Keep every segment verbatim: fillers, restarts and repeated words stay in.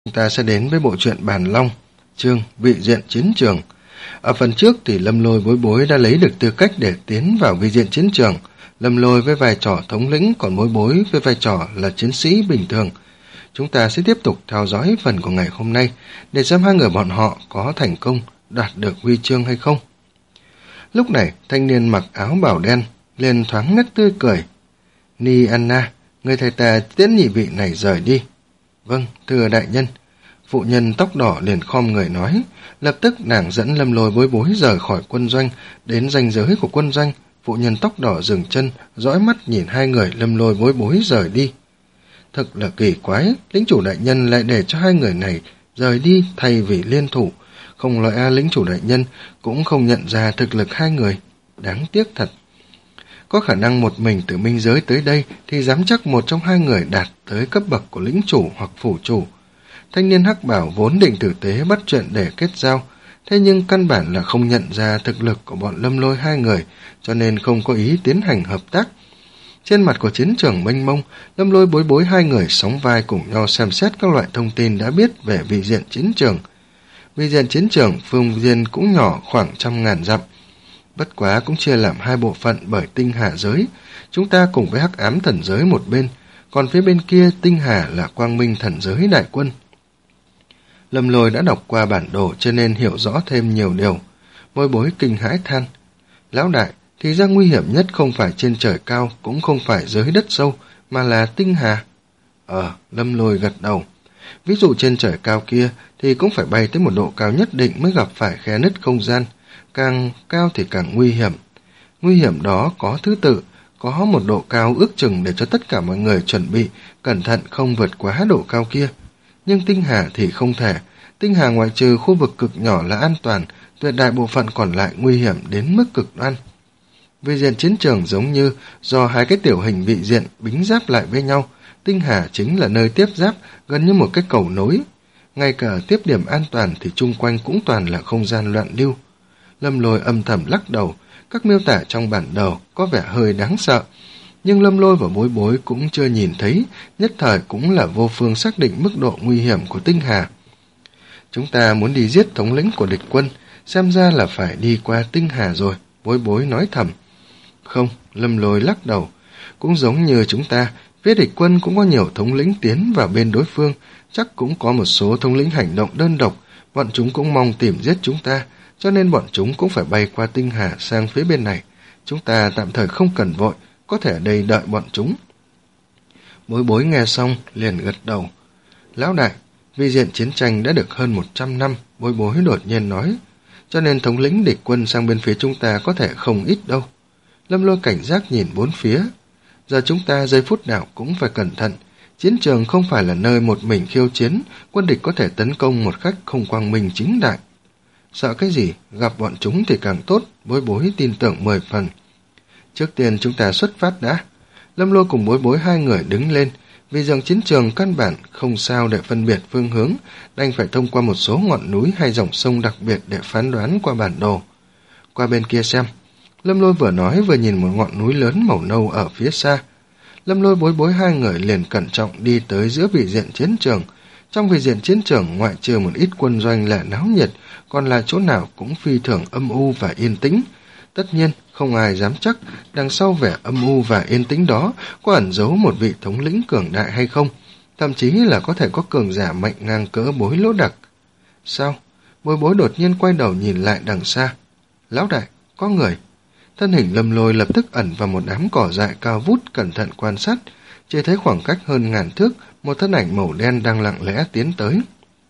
Chúng ta sẽ đến với bộ truyện Bàn Long, chương Vị diện chiến trường. Ở phần trước thì Lâm Lôi Bối Bối đã lấy được tư cách để tiến vào vị diện chiến trường. Lâm Lôi với vai trò thống lĩnh, còn Bối Bối với vai trò là chiến sĩ bình thường. Chúng ta sẽ tiếp tục theo dõi phần của ngày hôm nay để xem hai người bọn họ có thành công đạt được huy chương hay không. Lúc này, thanh niên mặc áo bảo đen liền thoáng nét tươi cười. Ni Anna, người thầy tà tiễn nhị vị này rời đi. Vâng, thưa đại nhân. Phụ nhân tóc đỏ liền khom người nói. Lập tức nàng dẫn Lâm Lôi Bối Bối rời khỏi quân doanh. Đến ranh giới của quân doanh, phụ nhân tóc đỏ dừng chân, dõi mắt nhìn hai người Lâm Lôi Bối Bối rời đi. Thật là kỳ quái, lĩnh chủ đại nhân lại để cho hai người này rời đi thay vì liên thủ. Không loại a lĩnh chủ đại nhân cũng không nhận ra thực lực hai người. Đáng tiếc thật. Có khả năng một mình từ minh giới tới đây thì dám chắc một trong hai người đạt tới cấp bậc của lĩnh chủ hoặc phủ chủ. Thanh niên hắc bảo vốn định tử tế bắt chuyện để kết giao, thế nhưng căn bản là không nhận ra thực lực của bọn Lâm Lôi hai người, cho nên không có ý tiến hành hợp tác. Trên mặt của chiến trường mênh mông, Lâm Lôi Bối Bối hai người sóng vai cùng nhau xem xét các loại thông tin đã biết về vị diện chiến trường. Vị diện chiến trường phương viên cũng nhỏ khoảng trăm ngàn dặm. Bất quá cũng chia làm hai bộ phận bởi tinh hà giới. Chúng ta cùng với hắc ám thần giới một bên, còn phía bên kia tinh hà là quang minh thần giới đại quân. Lâm Lôi đã đọc qua bản đồ cho nên hiểu rõ thêm nhiều điều. Bối Bối kinh hãi than. Lão đại, thì ra nguy hiểm nhất không phải trên trời cao, cũng không phải dưới đất sâu, mà là tinh hà. Ờ, Lâm Lôi gật đầu. Ví dụ trên trời cao kia thì cũng phải bay tới một độ cao nhất định mới gặp phải khe nứt không gian. Càng cao thì càng nguy hiểm. Nguy hiểm đó có thứ tự, có một độ cao ước chừng để cho tất cả mọi người chuẩn bị, cẩn thận không vượt quá độ cao kia. Nhưng tinh hà thì không thể. Tinh hà ngoại trừ khu vực cực nhỏ là an toàn, tuyệt đại bộ phận còn lại nguy hiểm đến mức cực đoan. Vị diện chiến trường giống như do hai cái tiểu hình vị diện bính giáp lại với nhau, tinh hà chính là nơi tiếp giáp, gần như một cái cầu nối. Ngay cả tiếp điểm an toàn thì chung quanh cũng toàn là không gian loạn lưu. Lâm Lôi âm thầm lắc đầu, các miêu tả trong bản đồ có vẻ hơi đáng sợ. Nhưng Lâm Lôi và Bối Bối cũng chưa nhìn thấy, nhất thời cũng là vô phương xác định mức độ nguy hiểm của tinh hà. Chúng ta muốn đi giết thống lĩnh của địch quân, xem ra là phải đi qua tinh hà rồi, Bối Bối nói thầm. Không, Lâm Lôi lắc đầu, cũng giống như chúng ta, phía địch quân cũng có nhiều thống lĩnh tiến vào bên đối phương, chắc cũng có một số thống lĩnh hành động đơn độc, bọn chúng cũng mong tìm giết chúng ta, cho nên bọn chúng cũng phải bay qua tinh hà sang phía bên này. Chúng ta tạm thời không cần vội, có thể ở đây đợi bọn chúng. Bối Bối nghe xong liền gật đầu. Lão đại, vị diện chiến tranh đã được hơn một trăm năm, Bối Bối đột nhiên nói, cho nên thống lĩnh địch quân sang bên phía chúng ta có thể không ít đâu. Lâm Lôi cảnh giác nhìn bốn phía. Giờ chúng ta giây phút nào cũng phải cẩn thận. Chiến trường không phải là nơi một mình khiêu chiến, quân địch có thể tấn công một cách không quang minh chính đại. Sợ cái gì, gặp bọn chúng thì càng tốt, Bối Bối tin tưởng mười phần. Trước tiên chúng ta xuất phát đã. Lâm Lôi cùng Bối Bối hai người đứng lên, vì rằng chiến trường căn bản không sao để phân biệt phương hướng, đành phải thông qua một số ngọn núi hay dòng sông đặc biệt để phán đoán qua bản đồ. Qua bên kia xem. Lâm Lôi vừa nói vừa nhìn một ngọn núi lớn màu nâu ở phía xa. Lâm Lôi Bối Bối hai người liền cẩn trọng đi tới giữa vị diện chiến trường. Trong vị diện chiến trường ngoại trừ một ít quân doanh là náo nhiệt, còn là chỗ nào cũng phi thường âm u và yên tĩnh. Tất nhiên, không ai dám chắc đằng sau vẻ âm u và yên tĩnh đó có ẩn giấu một vị thống lĩnh cường đại hay không, thậm chí là có thể có cường giả mạnh ngang cỡ Bối Lỗ Đặc. Sao? Bối Bối đột nhiên quay đầu nhìn lại đằng xa. Lão đại, có người. Thân hình Lâm Lôi lập tức ẩn vào một đám cỏ dại cao vút, cẩn thận quan sát, chỉ thấy khoảng cách hơn ngàn thước, một thân ảnh màu đen đang lặng lẽ tiến tới.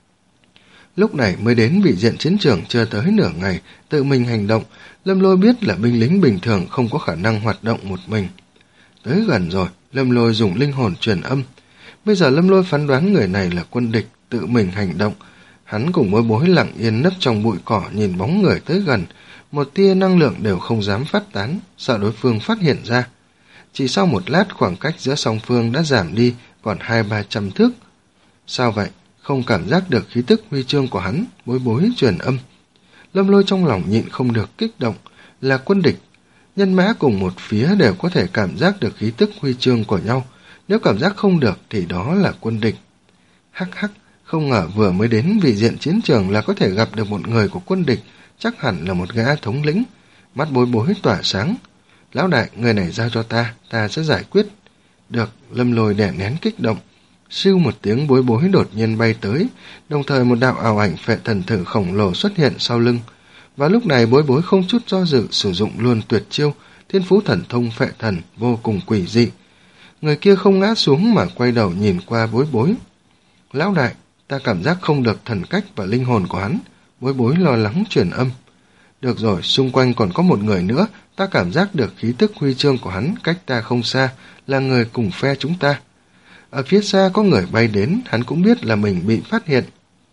Lúc này mới đến vị diện chiến trường chưa tới nửa ngày, tự mình hành động, Lâm Lôi biết là binh lính bình thường không có khả năng hoạt động một mình. Tới gần rồi, Lâm Lôi dùng linh hồn truyền âm. Bây giờ Lâm Lôi phán đoán người này là quân địch, tự mình hành động. Hắn cùng Bối Bối lặng yên nấp trong bụi cỏ nhìn bóng người tới gần, một tia năng lượng đều không dám phát tán, sợ đối phương phát hiện ra. Chỉ sau một lát khoảng cách giữa song phương đã giảm đi còn hai ba trăm thước. Sao vậy? Không cảm giác được khí tức huy chương của hắn, Bối Bối truyền âm. Lâm Lôi trong lòng nhịn không được kích động, là quân địch. Nhân mã cùng một phía đều có thể cảm giác được khí tức huy chương của nhau, nếu cảm giác không được thì đó là quân địch. Hắc hắc, không ngờ vừa mới đến vị diện chiến trường là có thể gặp được một người của quân địch, chắc hẳn là một gã thống lĩnh. Mắt Bối Bối tỏa sáng. Lão đại, người này giao cho ta, ta sẽ giải quyết. Được, Lâm Lôi đè nén kích động. Siêu một tiếng, Bối Bối đột nhiên bay tới, đồng thời một đạo ảo ảnh phệ thần thử khổng lồ xuất hiện sau lưng. Và lúc này Bối Bối không chút do dự sử dụng luôn tuyệt chiêu, thiên phú thần thông phệ thần vô cùng quỷ dị. Người kia không ngã xuống mà quay đầu nhìn qua Bối Bối. Lão đại, ta cảm giác không được thần cách và linh hồn của hắn. Bối Bối lo lắng truyền âm. Được rồi, xung quanh còn có một người nữa, ta cảm giác được khí tức huy chương của hắn cách ta không xa, là người cùng phe chúng ta. Ở phía xa có người bay đến, hắn cũng biết là mình bị phát hiện.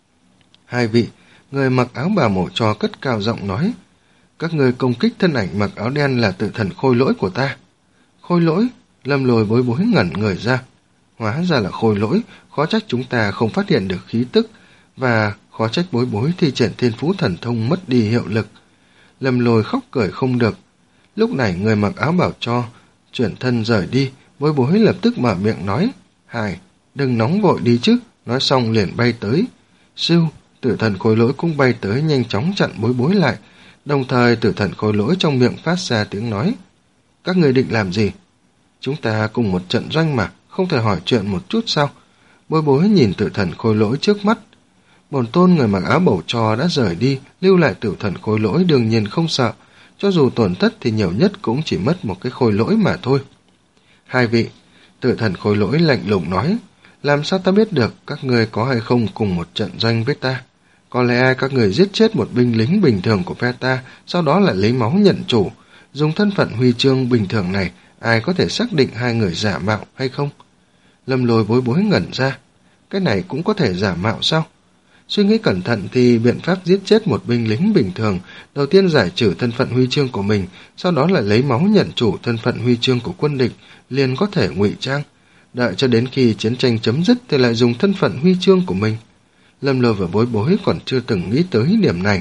Hai vị, người mặc áo bào màu tro cất cao giọng nói, các người công kích thân ảnh mặc áo đen là tử thần khôi lỗi của ta. Khôi lỗi? Lâm Lôi Bối Bối ngẩn người ra. Hóa ra là khôi lỗi, khó trách chúng ta không phát hiện được khí tức, và khó trách Bối Bối thi triển thiên phú thần thông mất đi hiệu lực. Lâm Lôi khóc cười không được. Lúc này người mặc áo bảo cho chuyển thân rời đi, Bối Bối lập tức mở miệng nói, Hải, đừng nóng vội đi chứ. Nói xong liền bay tới. Sưu, tử thần khôi lỗi cũng bay tới nhanh chóng chặn Bối Bối lại, đồng thời tử thần khôi lỗi trong miệng phát ra tiếng nói, các người định làm gì? Chúng ta cùng một trận doanh mà, không thể hỏi chuyện một chút sao? Bối Bối nhìn tử thần khôi lỗi trước mắt. Bổn tôn người mặc áo bầu tro đã rời đi, lưu lại tử thần khôi lỗi đương nhiên không sợ, cho dù tổn thất thì nhiều nhất cũng chỉ mất một cái khôi lỗi mà thôi. Hai vị, tử thần khôi lỗi lạnh lùng nói, làm sao ta biết được các người có hay không cùng một trận doanh với ta? Có lẽ các người giết chết một binh lính bình thường của phe ta, sau đó lại lấy máu nhận chủ, dùng thân phận huy chương bình thường này, ai có thể xác định hai người giả mạo hay không? Lâm Lôi Bối Bối ngẩn ra, cái này cũng có thể giả mạo sao? Suy nghĩ cẩn thận thì biện pháp giết chết một binh lính bình thường, đầu tiên giải trừ thân phận huy chương của mình, sau đó lại lấy máu nhận chủ thân phận huy chương của quân địch, liền có thể ngụy trang. Đợi cho đến khi chiến tranh chấm dứt thì lại dùng thân phận huy chương của mình. Lâm Lôi và Bối Bối còn chưa từng nghĩ tới điểm này.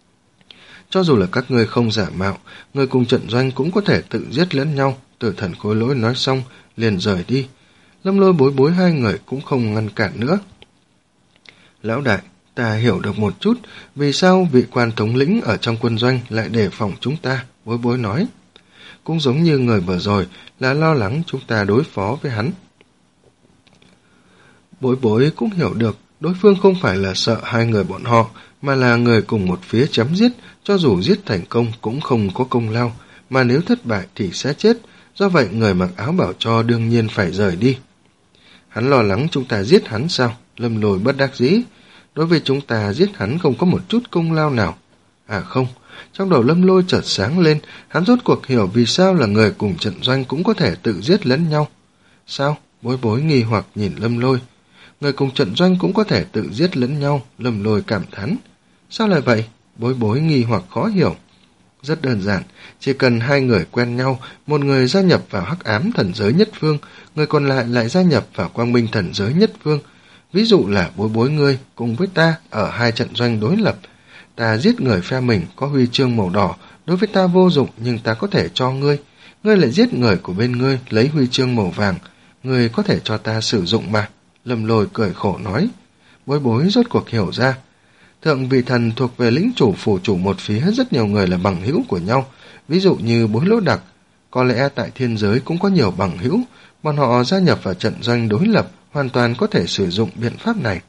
Cho dù là các ngươi không giả mạo, người cùng trận doanh cũng có thể tự giết lẫn nhau. Tử thần khôi lỗi nói xong liền rời đi. Lâm Lôi Bối Bối hai người cũng không ngăn cản nữa. Lão đại, ta hiểu được một chút vì sao vị quan thống lĩnh ở trong quân doanh lại đề phòng chúng ta, Bối Bối nói. Cũng giống như người vừa rồi là lo lắng chúng ta đối phó với hắn. Bối Bối cũng hiểu được đối phương không phải là sợ hai người bọn họ, mà là người cùng một phía chém giết, cho dù giết thành công cũng không có công lao, mà nếu thất bại thì sẽ chết, do vậy người mặc áo bảo cho đương nhiên phải rời đi. Hắn lo lắng chúng ta giết hắn sao? Lâm Lôi bất đắc dĩ. Đối với chúng ta giết hắn không có một chút công lao nào. À không, trong đầu Lâm Lôi chợt sáng lên, hắn rốt cuộc hiểu vì sao là người cùng trận doanh cũng có thể tự giết lẫn nhau. Sao? Bối Bối nghi hoặc nhìn Lâm Lôi. Người cùng trận doanh cũng có thể tự giết lẫn nhau, Lâm Lôi cảm thán. Sao lại vậy? Bối Bối nghi hoặc khó hiểu. Rất đơn giản, chỉ cần hai người quen nhau, một người gia nhập vào hắc ám thần giới nhất phương, người còn lại lại gia nhập vào quang minh thần giới nhất phương. Ví dụ là Bối Bối ngươi cùng với ta ở hai trận doanh đối lập. Ta giết người phe mình có huy chương màu đỏ, đối với ta vô dụng nhưng ta có thể cho ngươi. Ngươi lại giết người của bên ngươi lấy huy chương màu vàng, ngươi có thể cho ta sử dụng mà. Lâm Lôi cười khổ nói. Bối Bối rốt cuộc hiểu ra. Thượng vị thần thuộc về lĩnh chủ phủ chủ một phía, rất nhiều người là bằng hữu của nhau, ví dụ như Bối Lỗ Đặc. Có lẽ tại thiên giới cũng có nhiều bằng hữu, bọn họ gia nhập vào trận doanh đối lập, hoàn toàn có thể sử dụng biện pháp này.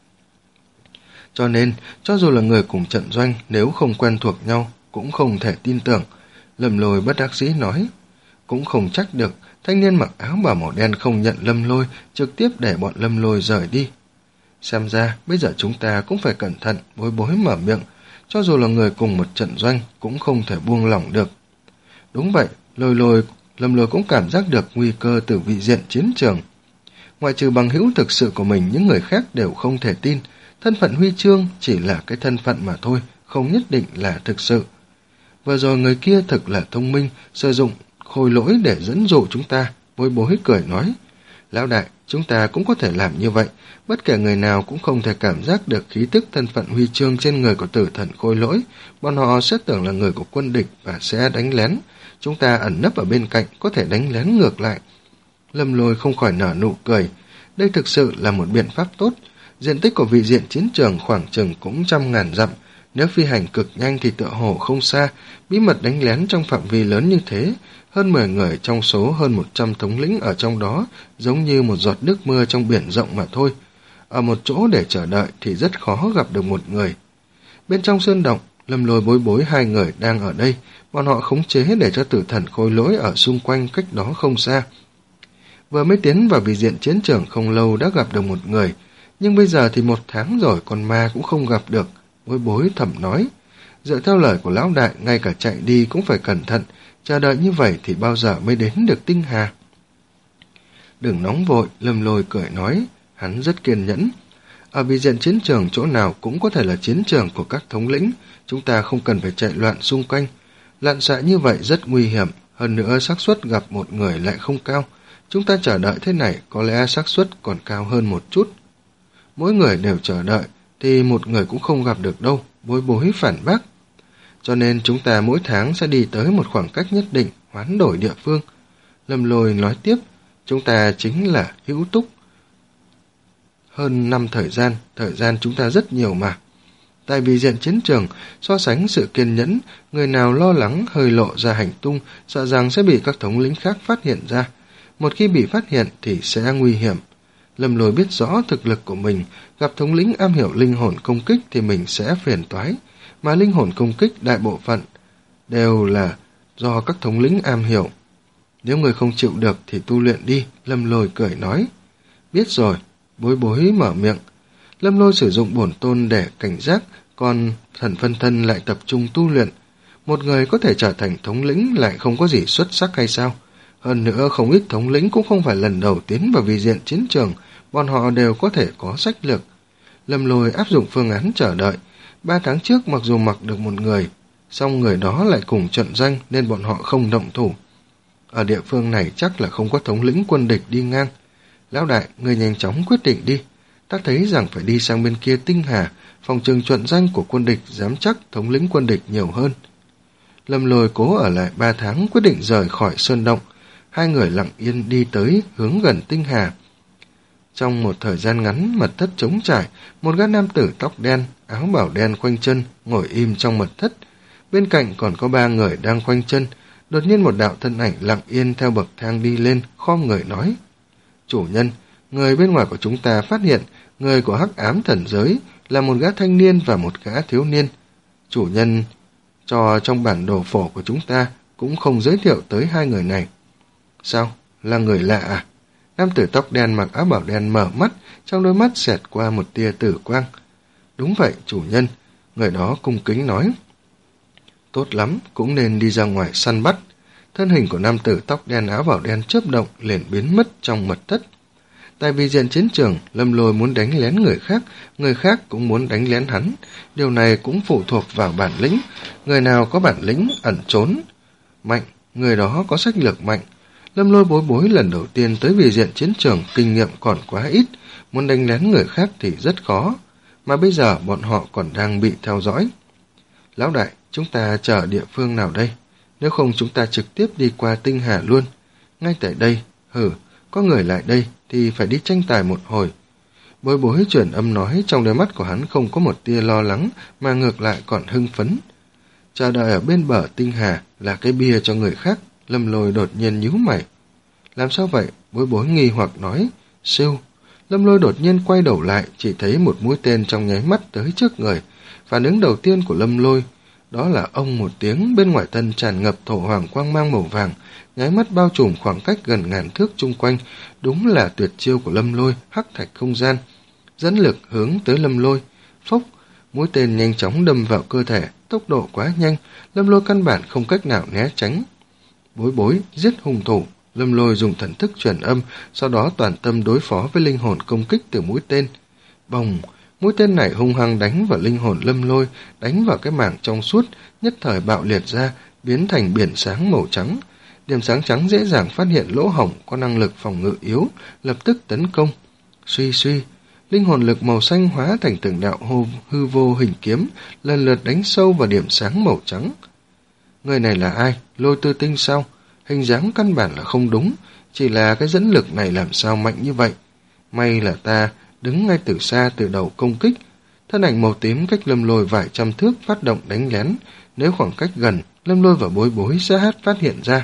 Cho nên, cho dù là người cùng trận doanh, nếu không quen thuộc nhau, cũng không thể tin tưởng. Lâm Lôi bất đắc dĩ nói. Cũng không trách được, thanh niên mặc áo bào màu đen không nhận Lâm Lôi, trực tiếp để bọn Lâm Lôi rời đi. Xem ra, bây giờ chúng ta cũng phải cẩn thận, Bối Bối mở miệng. Cho dù là người cùng một trận doanh, cũng không thể buông lỏng được. Đúng vậy, Lôi Lôi, Lâm Lôi cũng cảm giác được nguy cơ từ vị diện chiến trường. Ngoại trừ bằng hữu thực sự của mình, những người khác đều không thể tin. Thân phận huy chương chỉ là cái thân phận mà thôi, không nhất định là thực sự. Vừa rồi người kia thực là thông minh, sử dụng khôi lỗi để dẫn dụ chúng ta. Bối Bối cười nói. Lão đại, chúng ta cũng có thể làm như vậy. Bất kể người nào cũng không thể cảm giác được khí tức thân phận huy chương trên người của tử thần khôi lỗi. Bọn họ sẽ tưởng là người của quân địch và sẽ đánh lén. Chúng ta ẩn nấp ở bên cạnh có thể đánh lén ngược lại. Lâm Lôi không khỏi nở nụ cười. Đây thực sự là một biện pháp tốt. Diện tích của vị diện chiến trường khoảng chừng cũng trăm ngàn dặm, nếu phi hành cực nhanh thì tựa hồ không xa, bí mật đánh lén trong phạm vi lớn như thế, hơn mười người trong số hơn một trăm thống lĩnh ở trong đó, giống như một giọt nước mưa trong biển rộng mà thôi. Ở một chỗ để chờ đợi thì rất khó gặp được một người. Bên trong sơn động, Lâm Lôi Bối Bối hai người đang ở đây, bọn họ khống chế để cho tử thần khôi lỗi ở xung quanh cách đó không xa. Vừa mới tiến vào vị diện chiến trường không lâu đã gặp được một người, nhưng bây giờ thì một tháng rồi con ma cũng không gặp được. Bối Bối thầm nói, dựa theo lời của lão đại, ngay cả chạy đi cũng phải cẩn thận, chờ đợi như vậy thì bao giờ mới đến được tinh hà. Đừng nóng vội, Lâm Lôi cười nói, hắn rất kiên nhẫn. Ở vị diện chiến trường chỗ nào cũng có thể là chiến trường của các thống lĩnh, chúng ta không cần phải chạy loạn xung quanh. Lặn xạ như vậy rất nguy hiểm, hơn nữa xác suất gặp một người lại không cao. Chúng ta chờ đợi thế này có lẽ xác suất còn cao hơn một chút. Mỗi người đều chờ đợi, thì một người cũng không gặp được đâu, Bối Bối phản bác. Cho nên chúng ta mỗi tháng sẽ đi tới một khoảng cách nhất định, hoán đổi địa phương. Lâm Lôi nói tiếp, chúng ta chính là hữu túc. Hơn năm thời gian, thời gian chúng ta rất nhiều mà. Tại vì diện chiến trường, so sánh sự kiên nhẫn, người nào lo lắng hơi lộ ra hành tung, sợ rằng sẽ bị các thống lĩnh khác phát hiện ra. Một khi bị phát hiện thì sẽ nguy hiểm. Lâm Lôi biết rõ thực lực của mình, gặp thống lĩnh am hiểu linh hồn công kích thì mình sẽ phiền toái, mà linh hồn công kích đại bộ phận đều là do các thống lĩnh am hiểu. Nếu người không chịu được thì tu luyện đi, Lâm Lôi cười nói. Biết rồi, Bối Bối mở miệng. Lâm Lôi sử dụng bổn tôn để cảnh giác, còn thần phân thân lại tập trung tu luyện. Một người có thể trở thành thống lĩnh lại không có gì xuất sắc hay sao? Hơn nữa không ít thống lĩnh cũng không phải lần đầu tiến vào vị diện chiến trường, bọn họ đều có thể có sách lược. Lâm Lôi áp dụng phương án chờ đợi. Ba tháng trước mặc dù mặc được một người, song người đó lại cùng trận danh nên bọn họ không động thủ. Ở địa phương này chắc là không có thống lĩnh quân địch đi ngang. Lão đại, người nhanh chóng quyết định đi. Ta thấy rằng phải đi sang bên kia tinh hà, phòng trừng trận danh của quân địch dám chắc thống lĩnh quân địch nhiều hơn. Lâm Lôi cố ở lại ba tháng, quyết định rời khỏi sơn động. Hai người lặng yên đi tới hướng gần tinh hà. Trong một thời gian ngắn, mật thất trống trải, một gã nam tử tóc đen, áo bảo đen khoanh chân, ngồi im trong mật thất. Bên cạnh còn có ba người đang khoanh chân. Đột nhiên một đạo thân ảnh lặng yên theo bậc thang đi lên, khom người nói. Chủ nhân, người bên ngoài của chúng ta phát hiện, người của hắc ám thần giới là một gã thanh niên và một gã thiếu niên. Chủ nhân cho trong bản đồ phổ của chúng ta cũng không giới thiệu tới hai người này. Sao? Là người lạ à? Nam tử tóc đen mặc áo bảo đen mở mắt, trong đôi mắt xẹt qua một tia tử quang. Đúng vậy, chủ nhân, người đó cung kính nói. Tốt lắm, cũng nên đi ra ngoài săn bắt. Thân hình của nam tử tóc đen áo bảo đen chớp động liền biến mất trong mật thất. Tại vì diện chiến trường, Lâm Lôi muốn đánh lén người khác, người khác cũng muốn đánh lén hắn. Điều này cũng phụ thuộc vào bản lĩnh. Người nào có bản lĩnh ẩn trốn mạnh, người đó có sách lược mạnh. Lâm Lôi Bối Bối lần đầu tiên tới vị diện chiến trường, kinh nghiệm còn quá ít, muốn đánh lén người khác thì rất khó, mà bây giờ bọn họ còn đang bị theo dõi. Lão đại, chúng ta chờ địa phương nào đây? Nếu không chúng ta trực tiếp đi qua tinh hà luôn. Ngay tại đây, hử, có người lại đây thì phải đi tranh tài một hồi. Bối Bối chuyển âm nói, trong đôi mắt của hắn không có một tia lo lắng, mà ngược lại còn hưng phấn. Chờ đợi ở bên bờ tinh hà là cái bia cho người khác. Lâm Lôi đột nhiên nhíu mày. Làm sao vậy? Bối Bối nghi hoặc nói. Siêu. Lâm Lôi đột nhiên quay đầu lại, chỉ thấy một mũi tên trong nháy mắt tới trước người. Phản ứng đầu tiên của Lâm Lôi đó là ông một tiếng, bên ngoài thân tràn ngập thổ hoàng quang mang màu vàng, nháy mắt bao trùm khoảng cách gần ngàn thước chung quanh. Đúng là tuyệt chiêu của Lâm Lôi, hắc thạch không gian. Dẫn lực hướng tới Lâm Lôi. Phốc, mũi tên nhanh chóng đâm vào cơ thể, tốc độ quá nhanh, Lâm Lôi căn bản không cách nào né tránh. Bối Bối giết hung thủ. Lâm Lôi dùng thần thức truyền âm, sau đó toàn tâm đối phó với linh hồn công kích từ mũi tên. Bồng, mũi tên này hung hăng đánh vào linh hồn Lâm Lôi, đánh vào cái mảng trong suốt, nhất thời bạo liệt ra, biến thành biển sáng màu trắng. Điểm sáng trắng dễ dàng phát hiện lỗ hổng, có năng lực phòng ngự yếu, lập tức tấn công. Suy suy, linh hồn lực màu xanh hóa thành từng đạo hô, hư vô hình kiếm, lần lượt đánh sâu vào điểm sáng màu trắng. Người này là ai? Lôi Tư Tinh sao? Hình dáng căn bản là không đúng, chỉ là cái dẫn lực này làm sao mạnh như vậy? May là ta đứng ngay từ xa từ đầu công kích. Thân ảnh màu tím cách Lâm Lôi vài trăm thước phát động đánh lén, nếu khoảng cách gần, Lâm Lôi và Bối Bối sẽ hát phát hiện ra.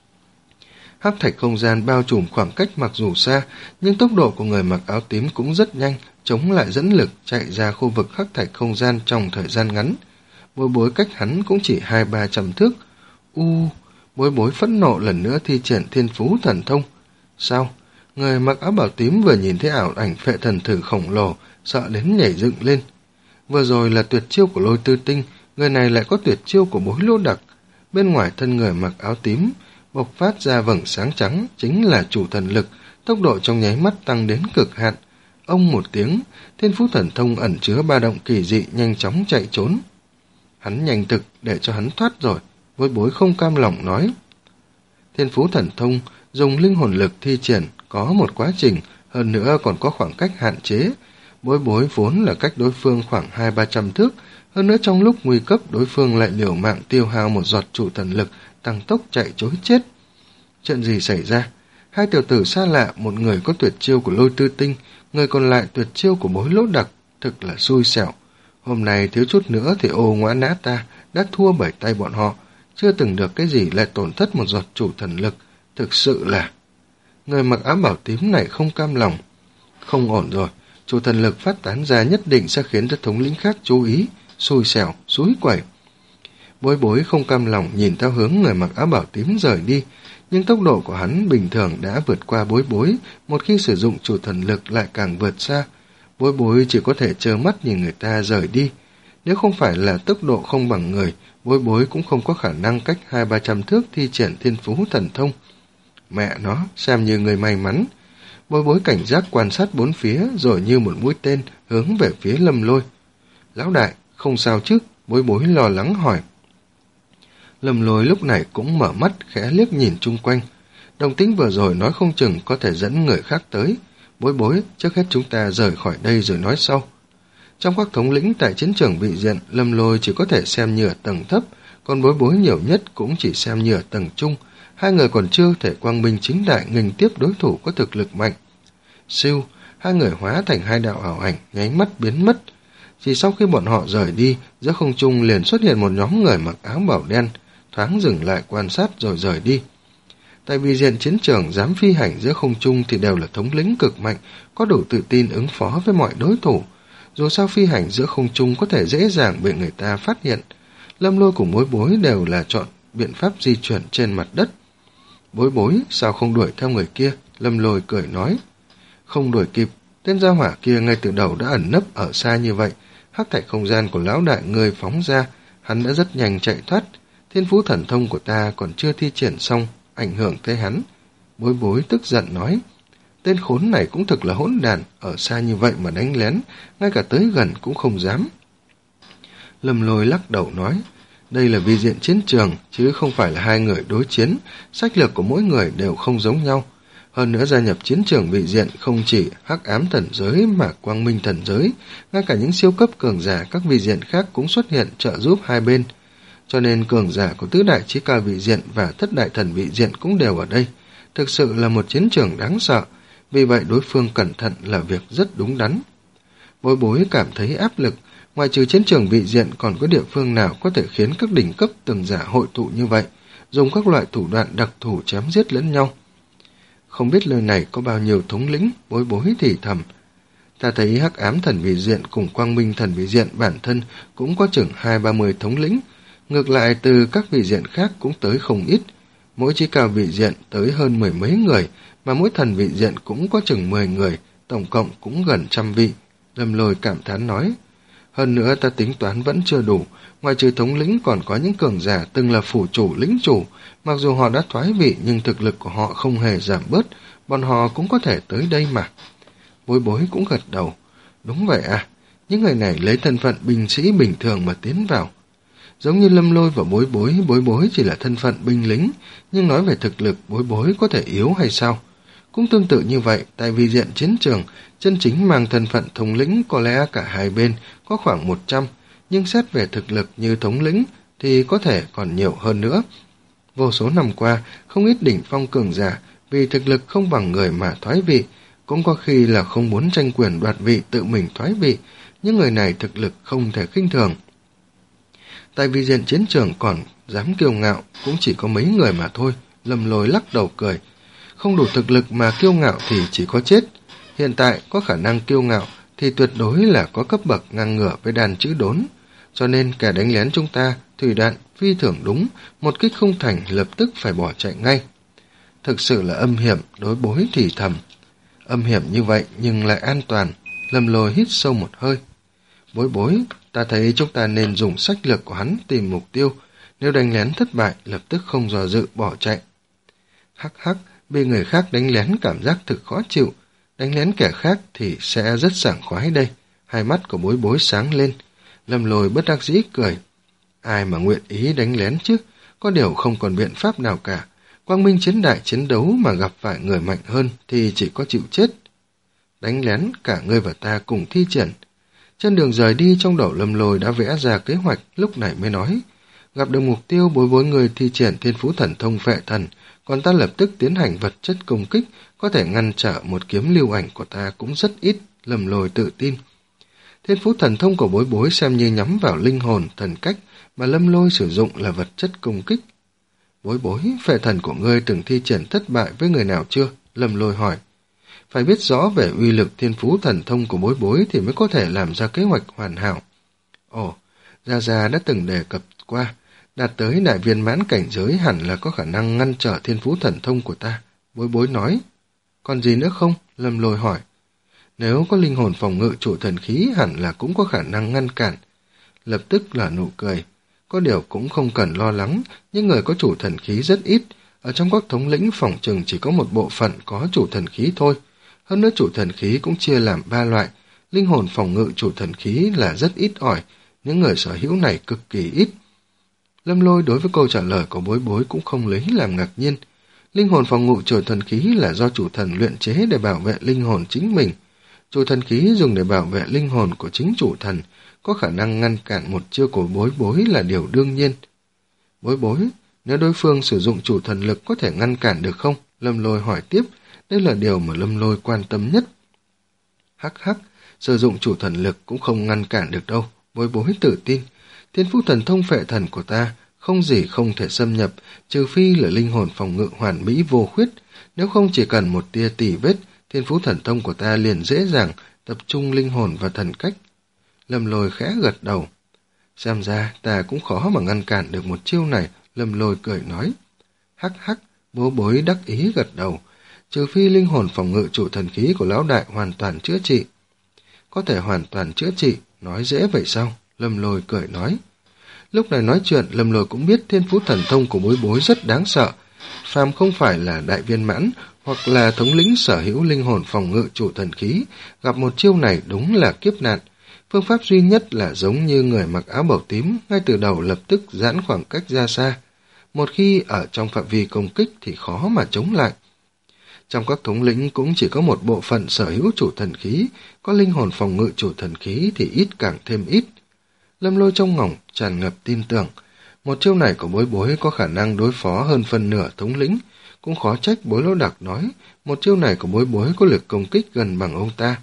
Hắc thạch không gian bao trùm khoảng cách mặc dù xa, nhưng tốc độ của người mặc áo tím cũng rất nhanh, chống lại dẫn lực chạy ra khu vực hắc thạch không gian trong thời gian ngắn. Bối Bối cách hắn cũng chỉ hai ba trăm thước. U, Bối Bối phẫn nộ lần nữa thi triển thiên phú thần thông. Sao? Người mặc áo bảo tím vừa nhìn thấy ảo ảnh phệ thần thử khổng lồ, sợ đến nhảy dựng lên. Vừa rồi là tuyệt chiêu của Lôi Tư Tinh, người này lại có tuyệt chiêu của Bối Lô Đặc. Bên ngoài thân người mặc áo tím bộc phát ra vầng sáng trắng, chính là chủ thần lực, tốc độ trong nháy mắt tăng đến cực hạn. Ông một tiếng, thiên phú thần thông ẩn chứa ba động kỳ dị nhanh chóng chạy trốn. Hắn nhanh thực để cho hắn thoát rồi, Bối Bối không cam lòng nói. Thiên phú thần thông dùng linh hồn lực thi triển có một quá trình, hơn nữa còn có khoảng cách hạn chế. Bối Bối vốn là cách đối phương khoảng hai ba trăm thước, hơn nữa trong lúc nguy cấp đối phương lại liều mạng tiêu hao một giọt chủ thần lực, tăng tốc chạy trối chết. Chuyện gì xảy ra? Hai tiểu tử xa lạ, một người có tuyệt chiêu của Lôi Tư Tinh, người còn lại tuyệt chiêu của Bối Lỗ Đặc, thực là xui xẻo. Hôm nay thiếu chút nữa thì ô ngõa nã ta, đã thua bởi tay bọn họ, chưa từng được cái gì lại tổn thất một giọt chủ thần lực, thực sự là... Người mặc áo bảo tím này không cam lòng. Không ổn rồi, chủ thần lực phát tán ra nhất định sẽ khiến cho thống lĩnh khác chú ý, xui xẻo, xúi quẩy. Bối Bối không cam lòng nhìn theo hướng người mặc áo bảo tím rời đi, nhưng tốc độ của hắn bình thường đã vượt qua Bối Bối, một khi sử dụng chủ thần lực lại càng vượt xa. Bối Bối chỉ có thể trơ mắt nhìn người ta rời đi. Nếu không phải là tốc độ không bằng người, Bối Bối cũng không có khả năng cách hai ba trăm thước thi triển thiên phú thần thông. Mẹ nó, xem như người may mắn. Bối Bối cảnh giác quan sát bốn phía, rồi như một mũi tên hướng về phía Lâm Lôi. Lão đại, không sao chứ? Bối Bối lo lắng hỏi. Lâm Lôi lúc này cũng mở mắt khẽ liếc nhìn chung quanh. Đồng tính vừa rồi nói không chừng có thể dẫn người khác tới. Bối Bối, trước hết chúng ta rời khỏi đây rồi nói sau. Trong các thống lĩnh tại chiến trường vị diện, Lâm Lôi chỉ có thể xem như ở tầng thấp, còn Bối Bối nhiều nhất cũng chỉ xem như ở tầng trung. Hai người còn chưa thể quang minh chính đại nghênh tiếp đối thủ có thực lực mạnh. Siêu, hai người hóa thành hai đạo ảo ảnh, nháy mắt biến mất. Chỉ sau khi bọn họ rời đi, giữa không trung liền xuất hiện một nhóm người mặc áo bảo đen, thoáng dừng lại quan sát rồi rời đi. Tại vì diện chiến trường dám phi hành giữa không trung thì đều là thống lĩnh cực mạnh, có đủ tự tin ứng phó với mọi đối thủ. Dù sao phi hành giữa không trung có thể dễ dàng bị người ta phát hiện. Lâm Lôi cùng Bối Bối đều là chọn biện pháp di chuyển trên mặt đất. Bối Bối, sao không đuổi theo người kia? Lâm Lôi cười nói. Không đuổi kịp, tên gia hỏa kia ngay từ đầu đã ẩn nấp ở xa như vậy. Hắc thạch không gian của lão đại người phóng ra, hắn đã rất nhanh chạy thoát. Thiên phú thần thông của ta còn chưa thi triển xong, ảnh hưởng tới hắn. Bối Bối tức giận nói. Tên khốn này cũng thực là hỗn đàn, ở xa như vậy mà đánh lén, ngay cả tới gần cũng không dám. Lâm Lôi lắc đầu nói. Đây là vi diện chiến trường, chứ không phải là hai người đối chiến, sách lược của mỗi người đều không giống nhau. Hơn nữa gia nhập chiến trường vị diện không chỉ hắc ám thần giới mà quang minh thần giới, ngay cả những siêu cấp cường giả các vị diện khác cũng xuất hiện trợ giúp hai bên. Cho nên cường giả của tứ đại chí cao vị diện và thất đại thần vị diện cũng đều ở đây. Thực sự là một chiến trường đáng sợ, vì vậy đối phương cẩn thận là việc rất đúng đắn. Bối Bối cảm thấy áp lực, ngoài trừ chiến trường vị diện còn có địa phương nào có thể khiến các đỉnh cấp từng giả hội tụ như vậy, dùng các loại thủ đoạn đặc thù chém giết lẫn nhau. Không biết nơi này có bao nhiêu thống lĩnh, Bối Bối thì thầm. Ta thấy hắc ám thần vị diện cùng quang minh thần vị diện bản thân cũng có chừng hai ba mươi thống lĩnh, ngược lại từ các vị diện khác cũng tới không ít. Mỗi chí cao vị diện tới hơn mười mấy người, mà mỗi thần vị diện cũng có chừng mười người, tổng cộng cũng gần trăm vị. Lâm Lôi cảm thán nói. Hơn nữa ta tính toán vẫn chưa đủ, ngoài trừ thống lĩnh còn có những cường giả từng là phủ chủ lĩnh chủ, mặc dù họ đã thoái vị nhưng thực lực của họ không hề giảm bớt, bọn họ cũng có thể tới đây mà. Bối Bối cũng gật đầu. Đúng vậy à, những người này lấy thân phận binh sĩ bình thường mà tiến vào. Giống như Lâm Lôi và Bối Bối, Bối Bối chỉ là thân phận binh lính, nhưng nói về thực lực Bối Bối có thể yếu hay sao? Cũng tương tự như vậy, tại vì diện chiến trường, chân chính mang thân phận thống lĩnh có lẽ cả hai bên có khoảng một trăm, nhưng xét về thực lực như thống lĩnh thì có thể còn nhiều hơn nữa. Vô số năm qua, không ít đỉnh phong cường giả vì thực lực không bằng người mà thoái vị, cũng có khi là không muốn tranh quyền đoạt vị tự mình thoái vị, những người này thực lực không thể khinh thường. Tại vì diện chiến trường còn dám kiêu ngạo cũng chỉ có mấy người mà thôi. Lâm Lôi lắc đầu cười. Không đủ thực lực mà kiêu ngạo thì chỉ có chết. Hiện tại có khả năng kiêu ngạo thì tuyệt đối là có cấp bậc ngang ngửa với đàn chữ đốn. Cho nên kẻ đánh lén chúng ta, thủy đạn, phi thưởng đúng, một kích không thành lập tức phải bỏ chạy ngay. Thực sự là âm hiểm, đối bối thì thầm. Âm hiểm như vậy nhưng lại an toàn. Lâm Lôi hít sâu một hơi. Bối bối, ta thấy chúng ta nên dùng sách lược của hắn tìm mục tiêu. Nếu đánh lén thất bại, lập tức không dò dự bỏ chạy. Hắc hắc, bị người khác đánh lén cảm giác thực khó chịu. Đánh lén kẻ khác thì sẽ rất sảng khoái đây. Hai mắt của bối bối sáng lên. Lâm Lôi bất đắc dĩ cười. Ai mà nguyện ý đánh lén chứ, có điều không còn biện pháp nào cả. Quang minh chiến đại chiến đấu mà gặp phải người mạnh hơn thì chỉ có chịu chết. Đánh lén cả ngươi và ta cùng thi triển. Trên đường rời đi, trong đầu Lâm Lôi đã vẽ ra kế hoạch, lúc này mới nói. Gặp được mục tiêu, bối bối người thi triển thiên phú thần thông phệ thần, còn ta lập tức tiến hành vật chất công kích, có thể ngăn trở một kiếm lưu ảnh của ta cũng rất ít. Lâm Lôi tự tin. Thiên phú thần thông của bối bối xem như nhắm vào linh hồn, thần cách, mà Lâm Lôi sử dụng là vật chất công kích. Bối bối, phệ thần của ngươi từng thi triển thất bại với người nào chưa? Lâm Lôi hỏi. Phải biết rõ về uy lực thiên phú thần thông của bối bối thì mới có thể làm ra kế hoạch hoàn hảo. Ồ, Gia Gia đã từng đề cập qua, đạt tới đại viên mãn cảnh giới hẳn là có khả năng ngăn trở thiên phú thần thông của ta. Bối bối nói. Còn gì nữa không? Lâm Lôi hỏi. Nếu có linh hồn phòng ngự chủ thần khí hẳn là cũng có khả năng ngăn cản. Lập tức là nụ cười. Có điều cũng không cần lo lắng, những người có chủ thần khí rất ít. Ở trong các thống lĩnh phòng trừng chỉ có một bộ phận có chủ thần khí thôi. Hơn nữa chủ thần khí cũng chia làm ba loại. Linh hồn phòng ngự chủ thần khí là rất ít ỏi, những người sở hữu này cực kỳ ít. Lâm Lôi đối với câu trả lời của bối bối cũng không lấy làm ngạc nhiên. Linh hồn phòng ngự chủ thần khí là do chủ thần luyện chế để bảo vệ linh hồn chính mình. Chủ thần khí dùng để bảo vệ linh hồn của chính chủ thần, có khả năng ngăn cản một chiêu của bối bối là điều đương nhiên. Bối bối, nếu đối phương sử dụng chủ thần lực có thể ngăn cản được không? Lâm Lôi hỏi tiếp, đây là điều mà Lâm Lôi quan tâm nhất. Hắc hắc, sử dụng chủ thần lực cũng không ngăn cản được đâu, bối bối tự tin. Thiên phú thần thông phệ thần của ta, không gì không thể xâm nhập, trừ phi là linh hồn phòng ngự hoàn mỹ vô khuyết, nếu không chỉ cần một tia tỉ vết, thiên phú thần thông của ta liền dễ dàng tập trung linh hồn và thần cách. Lâm Lôi khẽ gật đầu. Xem ra ta cũng khó mà ngăn cản được một chiêu này, Lâm Lôi cười nói. Hắc hắc, bố bối đắc ý gật đầu, trừ phi linh hồn phòng ngự chủ thần khí của lão đại hoàn toàn chữa trị. Có thể hoàn toàn chữa trị, nói dễ vậy sao? Lâm Lôi cười nói. Lúc này nói chuyện, Lâm Lôi cũng biết thiên phú thần thông của bối bối rất đáng sợ. Phàm không phải là đại viên mãn, hoặc là thống lĩnh sở hữu linh hồn phòng ngự chủ thần khí, gặp một chiêu này đúng là kiếp nạn. Phương pháp duy nhất là giống như người mặc áo bào tím, ngay từ đầu lập tức giãn khoảng cách ra xa. Một khi ở trong phạm vi công kích thì khó mà chống lại. Trong các thống lĩnh cũng chỉ có một bộ phận sở hữu chủ thần khí, có linh hồn phòng ngự chủ thần khí thì ít càng thêm ít. Lâm Lôi trong ngỏng tràn ngập tin tưởng, một chiêu này của bối bối có khả năng đối phó hơn phân nửa thống lĩnh, cũng khó trách bối lỗ đặc nói, một chiêu này của bối bối có lực công kích gần bằng ông ta.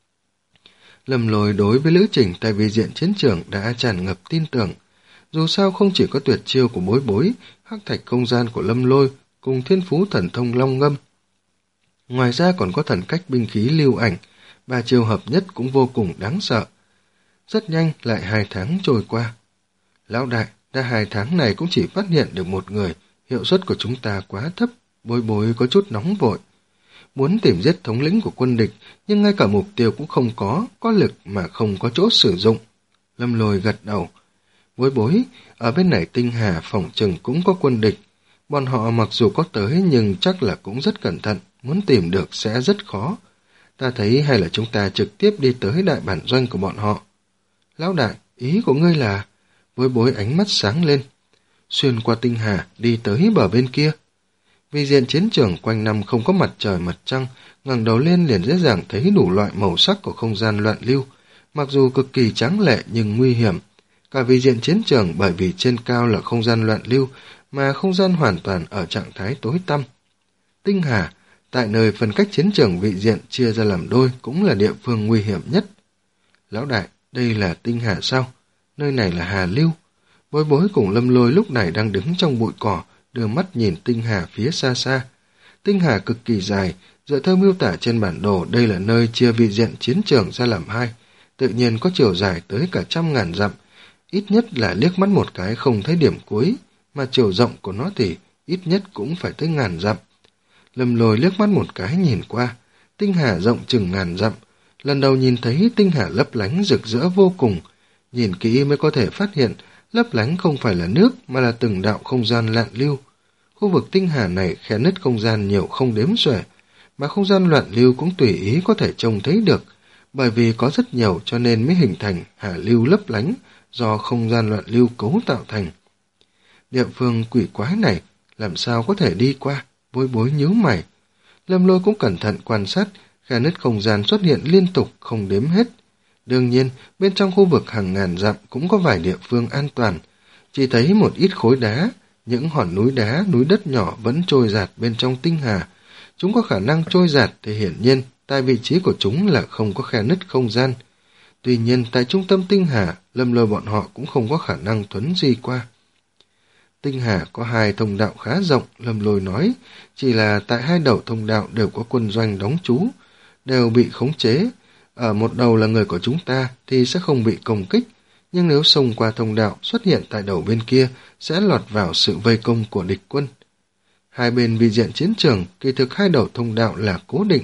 Lâm Lôi đối với lữ trình tại vị diện chiến trường đã tràn ngập tin tưởng, dù sao không chỉ có tuyệt chiêu của bối bối, hắc thạch không gian của Lâm Lôi cùng thiên phú thần thông long ngâm. Ngoài ra còn có thần cách binh khí lưu ảnh, ba chiêu hợp nhất cũng vô cùng đáng sợ. Rất nhanh lại hai tháng trôi qua. Lão đại, đã hai tháng này cũng chỉ phát hiện được một người, hiệu suất của chúng ta quá thấp, bối bối có chút nóng vội. Muốn tìm giết thống lĩnh của quân địch, nhưng ngay cả mục tiêu cũng không có, có lực mà không có chỗ sử dụng. Lâm Lôi gật đầu. Bối bối, ở bên này Tinh Hà phòng trừng cũng có quân địch. Bọn họ mặc dù có tới nhưng chắc là cũng rất cẩn thận, muốn tìm được sẽ rất khó. Ta thấy hay là chúng ta trực tiếp đi tới đại bản doanh của bọn họ. Lão đại, ý của ngươi là... Bối bối ánh mắt sáng lên. Xuyên qua Tinh Hà, đi tới bờ bên kia. Vì diện chiến trường quanh năm không có mặt trời mặt trăng, ngẩng đầu lên liền dễ dàng thấy đủ loại màu sắc của không gian loạn lưu. Mặc dù cực kỳ tráng lệ nhưng nguy hiểm. Cả vì diện chiến trường bởi vì trên cao là không gian loạn lưu, mà không gian hoàn toàn ở trạng thái tối tăm. Tinh Hà, tại nơi phân cách chiến trường vị diện chia ra làm đôi cũng là địa phương nguy hiểm nhất. Lão đại, đây là tinh hà sao? Nơi này là Hà Lưu. Bối Bối cùng Lâm Lôi lúc này đang đứng trong bụi cỏ, đưa mắt nhìn tinh hà phía xa xa. Tinh hà cực kỳ dài, dựa theo miêu tả trên bản đồ đây là nơi chia vị diện chiến trường ra làm hai, tự nhiên có chiều dài tới cả trăm ngàn dặm, ít nhất là liếc mắt một cái không thấy điểm cuối, mà chiều rộng của nó thì ít nhất cũng phải tới ngàn dặm. Lâm Lôi liếc mắt một cái nhìn qua, tinh hà rộng chừng ngàn dặm, lần đầu nhìn thấy tinh hà lấp lánh rực rỡ vô cùng, nhìn kỹ mới có thể phát hiện lấp lánh không phải là nước mà là từng đạo không gian lạn lưu. Khu vực tinh hà này khe nứt không gian nhiều không đếm xuể, mà không gian loạn lưu cũng tùy ý có thể trông thấy được, bởi vì có rất nhiều cho nên mới hình thành hà lưu lấp lánh do không gian loạn lưu cấu tạo thành. Địa phương quỷ quái này làm sao có thể đi qua? Bối Bối nhíu mày. Lâm Lôi cũng cẩn thận quan sát, khe nứt không gian xuất hiện liên tục không đếm hết. Đương nhiên, bên trong khu vực hàng ngàn dặm cũng có vài địa phương an toàn, chỉ thấy một ít khối đá, những hòn núi đá, núi đất nhỏ vẫn trôi dạt bên trong tinh hà. Chúng có khả năng trôi dạt thì hiển nhiên tại vị trí của chúng là không có khe nứt không gian. Tuy nhiên tại trung tâm tinh hà, Lâm Lôi bọn họ cũng không có khả năng thuấn di qua. Tinh hà có hai thông đạo khá rộng, Lâm Lôi nói, chỉ là tại hai đầu thông đạo đều có quân doanh đóng trú, đều bị khống chế. Ở một đầu là người của chúng ta thì sẽ không bị công kích, nhưng nếu xông qua thông đạo xuất hiện tại đầu bên kia sẽ lọt vào sự vây công của địch quân. Hai bên vị diện chiến trường, kỳ thực hai đầu thông đạo là cố định.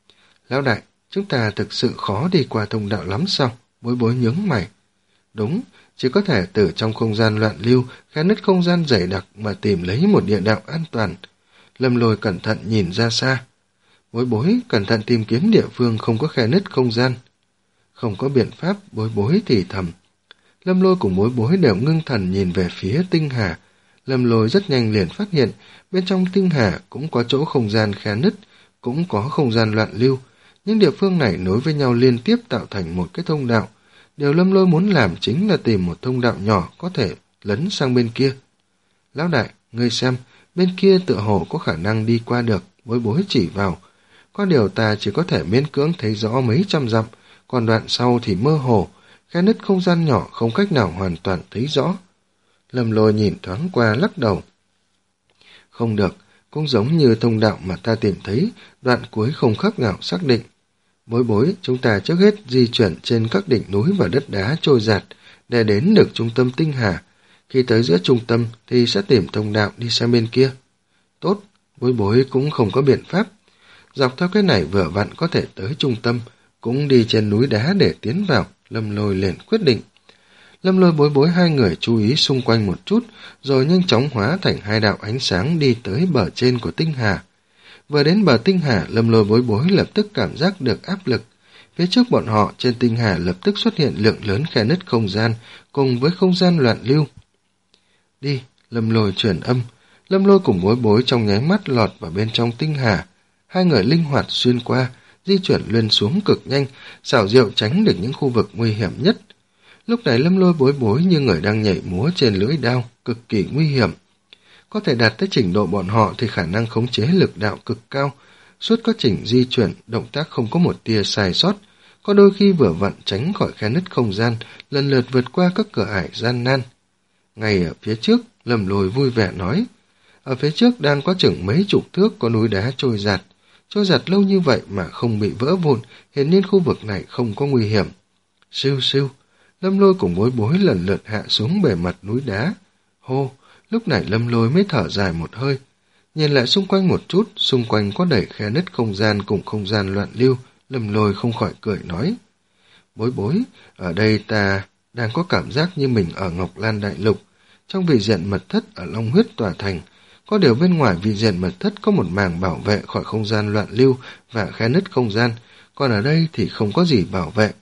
Lão đại, chúng ta thực sự khó đi qua thông đạo lắm sao? Bối Bối nhướng mày. Đúng, chỉ có thể từ trong không gian loạn lưu, khe nứt không gian dày đặc mà tìm lấy một địa đạo an toàn. Lâm Lôi cẩn thận nhìn ra xa. Bối Bối cẩn thận tìm kiếm địa phương không có khe nứt không gian. Không có biện pháp, Bối Bối thì thầm. Lâm Lôi cùng Bối Bối đều ngưng thần nhìn về phía tinh hà. Lâm Lôi rất nhanh liền phát hiện, bên trong tinh hà cũng có chỗ không gian khe nứt, cũng có không gian loạn lưu. Những địa phương này nối với nhau liên tiếp tạo thành một cái thông đạo. Điều Lâm Lôi muốn làm chính là tìm một thông đạo nhỏ có thể lấn sang bên kia. Lão đại, ngươi xem, bên kia tựa hồ có khả năng đi qua được, Bối Bối chỉ vào. Có điều ta chỉ có thể miễn cưỡng thấy rõ mấy trăm dặm, còn đoạn sau thì mơ hồ, khe nứt không gian nhỏ không cách nào hoàn toàn thấy rõ. Lâm Lôi nhìn thoáng qua lắc đầu. Không được, cũng giống như thông đạo mà ta tìm thấy, đoạn cuối không khác nào xác định. Bối Bối, chúng ta trước hết di chuyển trên các đỉnh núi và đất đá trôi dạt để đến được trung tâm tinh hà. Khi tới giữa trung tâm thì sẽ tìm thông đạo đi sang bên kia. Tốt, Bối Bối cũng không có biện pháp. Dọc theo cái này vừa vặn có thể tới trung tâm, cũng đi trên núi đá để tiến vào, Lâm Lôi liền quyết định. Lâm Lôi Bối Bối hai người chú ý xung quanh một chút, rồi nhanh chóng hóa thành hai đạo ánh sáng đi tới bờ trên của tinh hà. Vừa đến bờ tinh hà, Lâm Lôi Bối Bối lập tức cảm giác được áp lực. Phía trước bọn họ trên tinh hà lập tức xuất hiện lượng lớn khe nứt không gian, cùng với không gian loạn lưu. Đi, Lâm Lôi chuyển âm. Lâm Lôi cùng Bối Bối trong nháy mắt lọt vào bên trong tinh hà. Hai người linh hoạt xuyên qua, di chuyển lên xuống cực nhanh, xảo diệu tránh được những khu vực nguy hiểm nhất. Lúc này Lâm Lôi Bối Bối như người đang nhảy múa trên lưỡi đao, cực kỳ nguy hiểm. Có thể đạt tới trình độ bọn họ thì khả năng khống chế lực đạo cực cao. Suốt quá trình di chuyển, động tác không có một tia sai sót. Có đôi khi vừa vặn tránh khỏi khe nứt không gian, lần lượt vượt qua các cửa ải gian nan. Ngay ở phía trước, Lâm Lôi vui vẻ nói. Ở phía trước đang có chừng mấy chục thước có núi đá trôi dạt. Trôi dạt lâu như vậy mà không bị vỡ vụn, hiển nhiên khu vực này không có nguy hiểm. Siêu siêu, Lâm Lôi cùng Bối Bối lần lượt hạ xuống bề mặt núi đá. Hô, lúc này Lâm Lôi mới thở dài một hơi. Nhìn lại xung quanh một chút, xung quanh có đẩy khe nứt không gian cùng không gian loạn lưu, Lâm Lôi không khỏi cười nói. Bối Bối, ở đây ta đang có cảm giác như mình ở Ngọc Lan Đại Lục, trong vị diện mật thất ở Long Huyết Tòa Thành. Có điều bên ngoài vị diện mật thất có một màng bảo vệ khỏi không gian loạn lưu và khe nứt không gian, còn ở đây thì không có gì bảo vệ.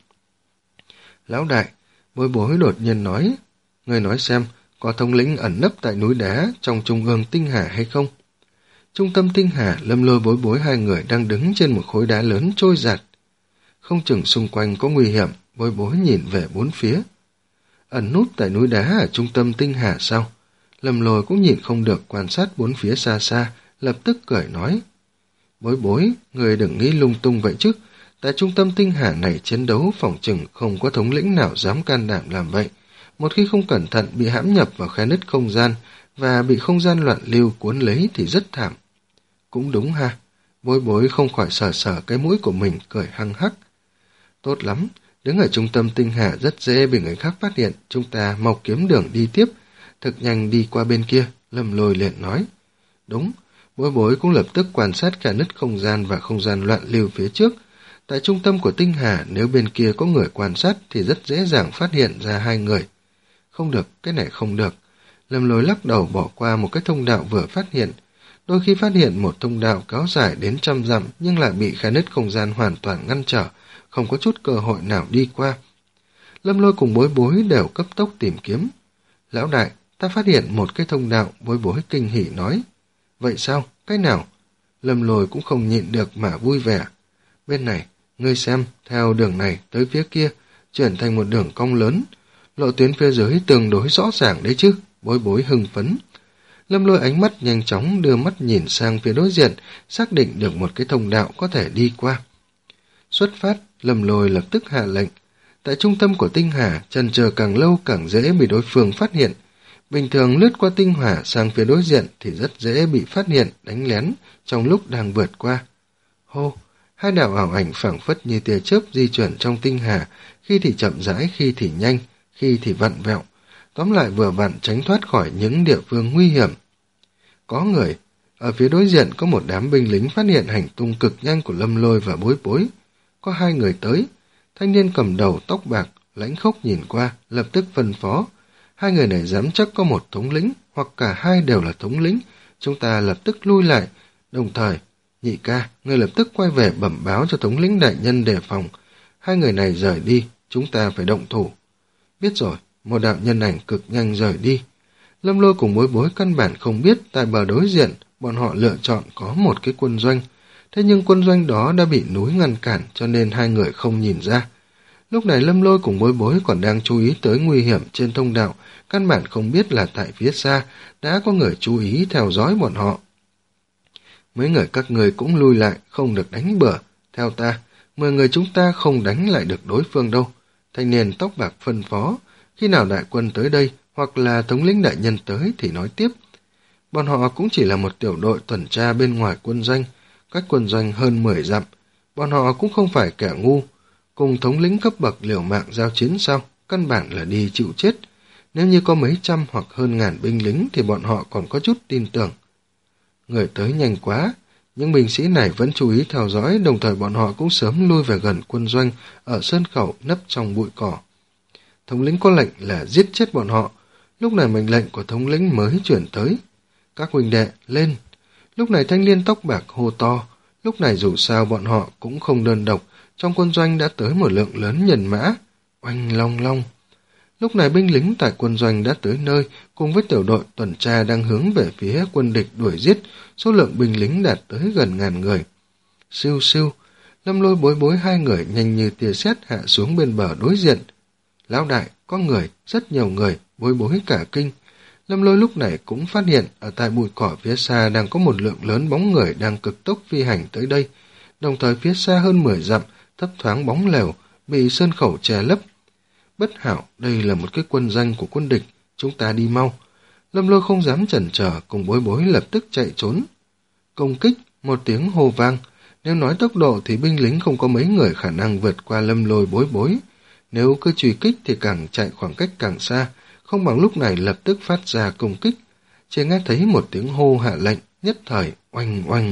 Lão đại, Bối Bối đột nhiên nói, ngươi nói xem, có thống lĩnh ẩn nấp tại núi đá trong trung ương tinh hà hay không? Trung tâm tinh hà, Lâm Lôi Bối Bối hai người đang đứng trên một khối đá lớn trôi dạt. Không chừng xung quanh có nguy hiểm, Bối Bối nhìn về bốn phía. Ẩn nút tại núi đá ở trung tâm tinh hà sao? Lâm Lôi cũng nhìn không được quan sát bốn phía xa xa, lập tức cười nói. Bối bối, người đừng nghĩ lung tung vậy chứ. Tại trung tâm tinh hà này chiến đấu phòng chừng không có thống lĩnh nào dám can đảm làm vậy. Một khi không cẩn thận bị hãm nhập vào khe nứt không gian và bị không gian loạn lưu cuốn lấy thì rất thảm. Cũng đúng ha. Bối bối không khỏi sờ sờ cái mũi của mình cười hăng hắc. Tốt lắm, đứng ở trung tâm tinh hà rất dễ bị người khác phát hiện, chúng ta mau kiếm đường đi tiếp. Thực nhanh đi qua bên kia, Lâm Lôi liền nói. Đúng, bối bối cũng lập tức quan sát cả nứt không gian và không gian loạn lưu phía trước. Tại trung tâm của tinh hà, nếu bên kia có người quan sát thì rất dễ dàng phát hiện ra hai người. Không được, cái này không được. Lâm Lôi lắc đầu bỏ qua một cái thông đạo vừa phát hiện. Đôi khi phát hiện một thông đạo kéo dài đến trăm dặm nhưng lại bị khe nứt không gian hoàn toàn ngăn trở, không có chút cơ hội nào đi qua. Lâm Lôi cùng bối bối đều cấp tốc tìm kiếm. Lão đại, ta phát hiện một cái thông đạo, bối bối kinh hỉ nói. Vậy sao? Cái nào? Lâm Lôi cũng không nhịn được mà vui vẻ. Bên này, ngươi xem, theo đường này tới phía kia, chuyển thành một đường cong lớn. Lộ tuyến phía dưới tương đối rõ ràng đấy chứ, bối bối hưng phấn. Lâm Lôi ánh mắt nhanh chóng đưa mắt nhìn sang phía đối diện, xác định được một cái thông đạo có thể đi qua. Xuất phát, Lâm Lôi lập tức hạ lệnh. Tại trung tâm của tinh hà, chần chờ càng lâu càng dễ bị đối phương phát hiện. Bình thường lướt qua tinh hà sang phía đối diện thì rất dễ bị phát hiện, đánh lén trong lúc đang vượt qua. Hô, hai đạo ảo ảnh phảng phất như tia chớp di chuyển trong tinh hà, khi thì chậm rãi, khi thì nhanh, khi thì vặn vẹo. Tóm lại vừa vặn tránh thoát khỏi những địa phương nguy hiểm. Có người, ở phía đối diện có một đám binh lính phát hiện hành tung cực nhanh của Lâm Lôi và bối bối. Có hai người tới, thanh niên cầm đầu tóc bạc, lãnh khốc nhìn qua, lập tức phân phó. Hai người này dám chắc có một thống lĩnh, hoặc cả hai đều là thống lĩnh, chúng ta lập tức lui lại. Đồng thời, nhị ca, người lập tức quay về bẩm báo cho thống lĩnh đại nhân đề phòng. Hai người này rời đi, chúng ta phải động thủ. Biết rồi, một đạo nhân ảnh cực nhanh rời đi. Lâm Lôi cùng bối bối căn bản không biết tại bờ đối diện, bọn họ lựa chọn có một cái quân doanh. Thế nhưng quân doanh đó đã bị núi ngăn cản cho nên hai người không nhìn ra. Lúc này Lâm Lôi cùng bối bối còn đang chú ý tới nguy hiểm trên thông đạo, căn bản không biết là tại phía xa đã có người chú ý theo dõi bọn họ. Mấy người các người cũng lui lại, không được đánh bừa. Theo ta, mười người chúng ta không đánh lại được đối phương đâu. Thanh niên tóc bạc phân phó, khi nào đại quân tới đây hoặc là thống lĩnh đại nhân tới thì nói tiếp. Bọn họ cũng chỉ là một tiểu đội tuần tra bên ngoài quân doanh, cách quân doanh hơn mười dặm. Bọn họ cũng không phải kẻ ngu. Cùng thống lĩnh cấp bậc liều mạng giao chiến sao, căn bản là đi chịu chết. Nếu như có mấy trăm hoặc hơn ngàn binh lính thì bọn họ còn có chút tin tưởng. Người tới nhanh quá, những binh sĩ này vẫn chú ý theo dõi, đồng thời bọn họ cũng sớm lui về gần quân doanh ở sơn khẩu nấp trong bụi cỏ. Thống lĩnh có lệnh là giết chết bọn họ. Lúc này mệnh lệnh của thống lĩnh mới chuyển tới. Các huynh đệ, lên! Lúc này thanh niên tóc bạc hô to. Lúc này dù sao bọn họ cũng không đơn độc, trong quân doanh đã tới một lượng lớn nhân mã. Oanh long long! Lúc này binh lính tại quân doanh đã tới nơi, cùng với tiểu đội tuần tra đang hướng về phía quân địch đuổi giết, số lượng binh lính đạt tới gần ngàn người. Siêu siêu! Lâm Lôi bối bối hai người nhanh như tia sét hạ xuống bên bờ đối diện. Lão đại, có người, rất nhiều người, bối bối cả kinh. Lâm Lôi lúc này cũng phát hiện ở tại bụi cỏ phía xa đang có một lượng lớn bóng người đang cực tốc phi hành tới đây. Đồng thời phía xa hơn mười dặm, thấp thoáng bóng lều, bị sơn khẩu che lấp. Bất hảo, đây là một cái quân doanh của quân địch, chúng ta đi mau. Lâm Lôi không dám chần chờ, cùng bối bối lập tức chạy trốn. Công kích, một tiếng hô vang. Nếu nói tốc độ thì binh lính không có mấy người khả năng vượt qua Lâm Lôi bối bối. Nếu cứ truy kích thì càng chạy khoảng cách càng xa, không bằng lúc này lập tức phát ra công kích. Chỉ nghe thấy một tiếng hô hạ lệnh, nhất thời, oanh oanh.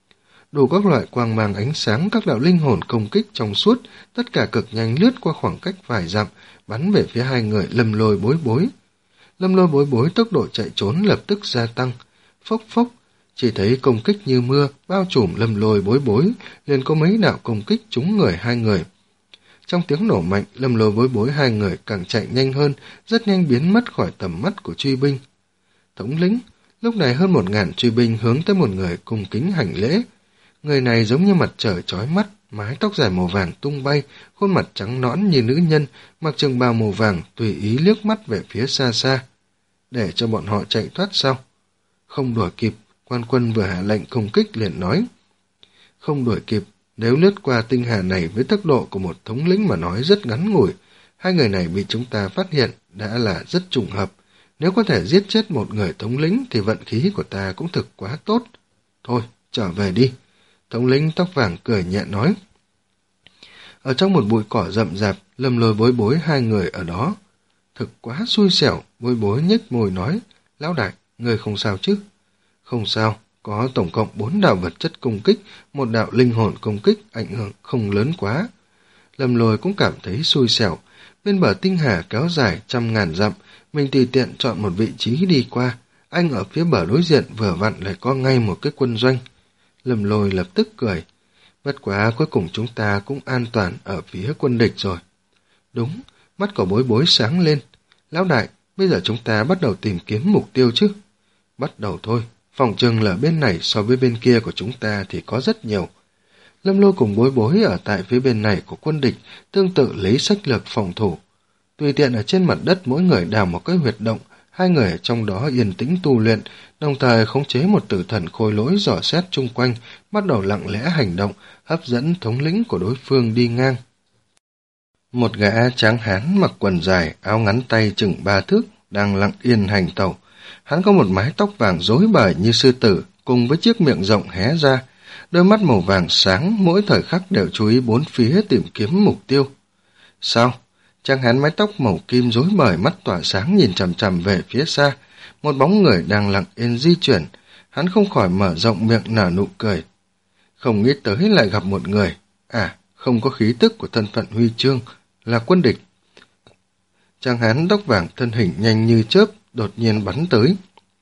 Đủ các loại quang mang ánh sáng, các đạo linh hồn công kích trong suốt, tất cả cực nhanh lướt qua khoảng cách vài dặm, bắn về phía hai người Lâm Lôi bối bối. Lâm Lôi bối bối tốc độ chạy trốn lập tức gia tăng. Phốc phốc, chỉ thấy công kích như mưa, bao trùm Lâm Lôi bối bối, liền có mấy đạo công kích trúng người hai người. Trong tiếng nổ mạnh, Lâm Lôi bối bối hai người càng chạy nhanh hơn, rất nhanh biến mất khỏi tầm mắt của truy binh. Thống lĩnh, lúc này hơn một ngàn truy binh hướng tới một người cung kính hành lễ. Người này giống như mặt trời chói mắt, mái tóc dài màu vàng tung bay, khuôn mặt trắng nõn như nữ nhân, mặc trường bào màu vàng, tùy ý liếc mắt về phía xa xa. Để cho bọn họ chạy thoát sao? Không đuổi kịp, quan quân vừa hạ lệnh công kích liền nói. không đuổi kịp. Nếu lướt qua tinh hà này với tốc độ của một thống lĩnh mà nói rất ngắn ngủi, hai người này bị chúng ta phát hiện đã là rất trùng hợp. Nếu có thể giết chết một người thống lĩnh thì vận khí của ta cũng thực quá tốt. Thôi, trở về đi. Thống lĩnh tóc vàng cười nhẹ nói. Ở trong một bụi cỏ rậm rạp, Lâm Lôi Bối Bối hai người ở đó. Thực quá xui xẻo, Bối Bối nhếch môi nói. Lão đại, người không sao chứ? Không sao, có tổng cộng bốn đạo vật chất công kích, một đạo linh hồn công kích, ảnh hưởng không lớn quá. Lâm Lôi cũng cảm thấy xui xẻo. Bên bờ tinh hà kéo dài trăm ngàn dặm, mình tùy tiện chọn một vị trí đi qua. Anh ở phía bờ đối diện vừa vặn lại có ngay một cái quân doanh. Lâm Lôi lập tức cười. Bất quá cuối cùng chúng ta cũng an toàn ở phía quân địch rồi. Đúng, mắt của Bối Bối sáng lên. Lão đại, bây giờ chúng ta bắt đầu tìm kiếm mục tiêu chứ? Bắt đầu thôi, phòng chừng là bên này so với bên kia của chúng ta thì có rất nhiều. Lâm Lôi cùng Bối Bối ở tại phía bên này của quân địch, tương tự lấy sách lược phòng thủ. Tùy tiện ở trên mặt đất mỗi người đào một cái huyệt động, hai người ở trong đó yên tĩnh tu luyện, đồng thời khống chế một tử thần khôi lỗi dò xét chung quanh, bắt đầu lặng lẽ hành động, hấp dẫn thống lĩnh của đối phương đi ngang. Một gã tráng hán mặc quần dài, áo ngắn tay chừng ba thước, đang lặng yên hành tẩu. Hắn có một mái tóc vàng rối bời như sư tử, cùng với chiếc miệng rộng hé ra, đôi mắt màu vàng sáng, mỗi thời khắc đều chú ý bốn phía tìm kiếm mục tiêu. Sao? Tráng hán mái tóc màu kim rối bời, mắt tỏa sáng nhìn chằm chằm về phía xa, một bóng người đang lặng yên di chuyển. Hắn không khỏi mở rộng miệng nở nụ cười. Không nghĩ tới lại gặp một người, à, không có khí tức của thân phận huy chương, là quân địch. Tráng hán tóc vàng thân hình nhanh như chớp, đột nhiên bắn tới.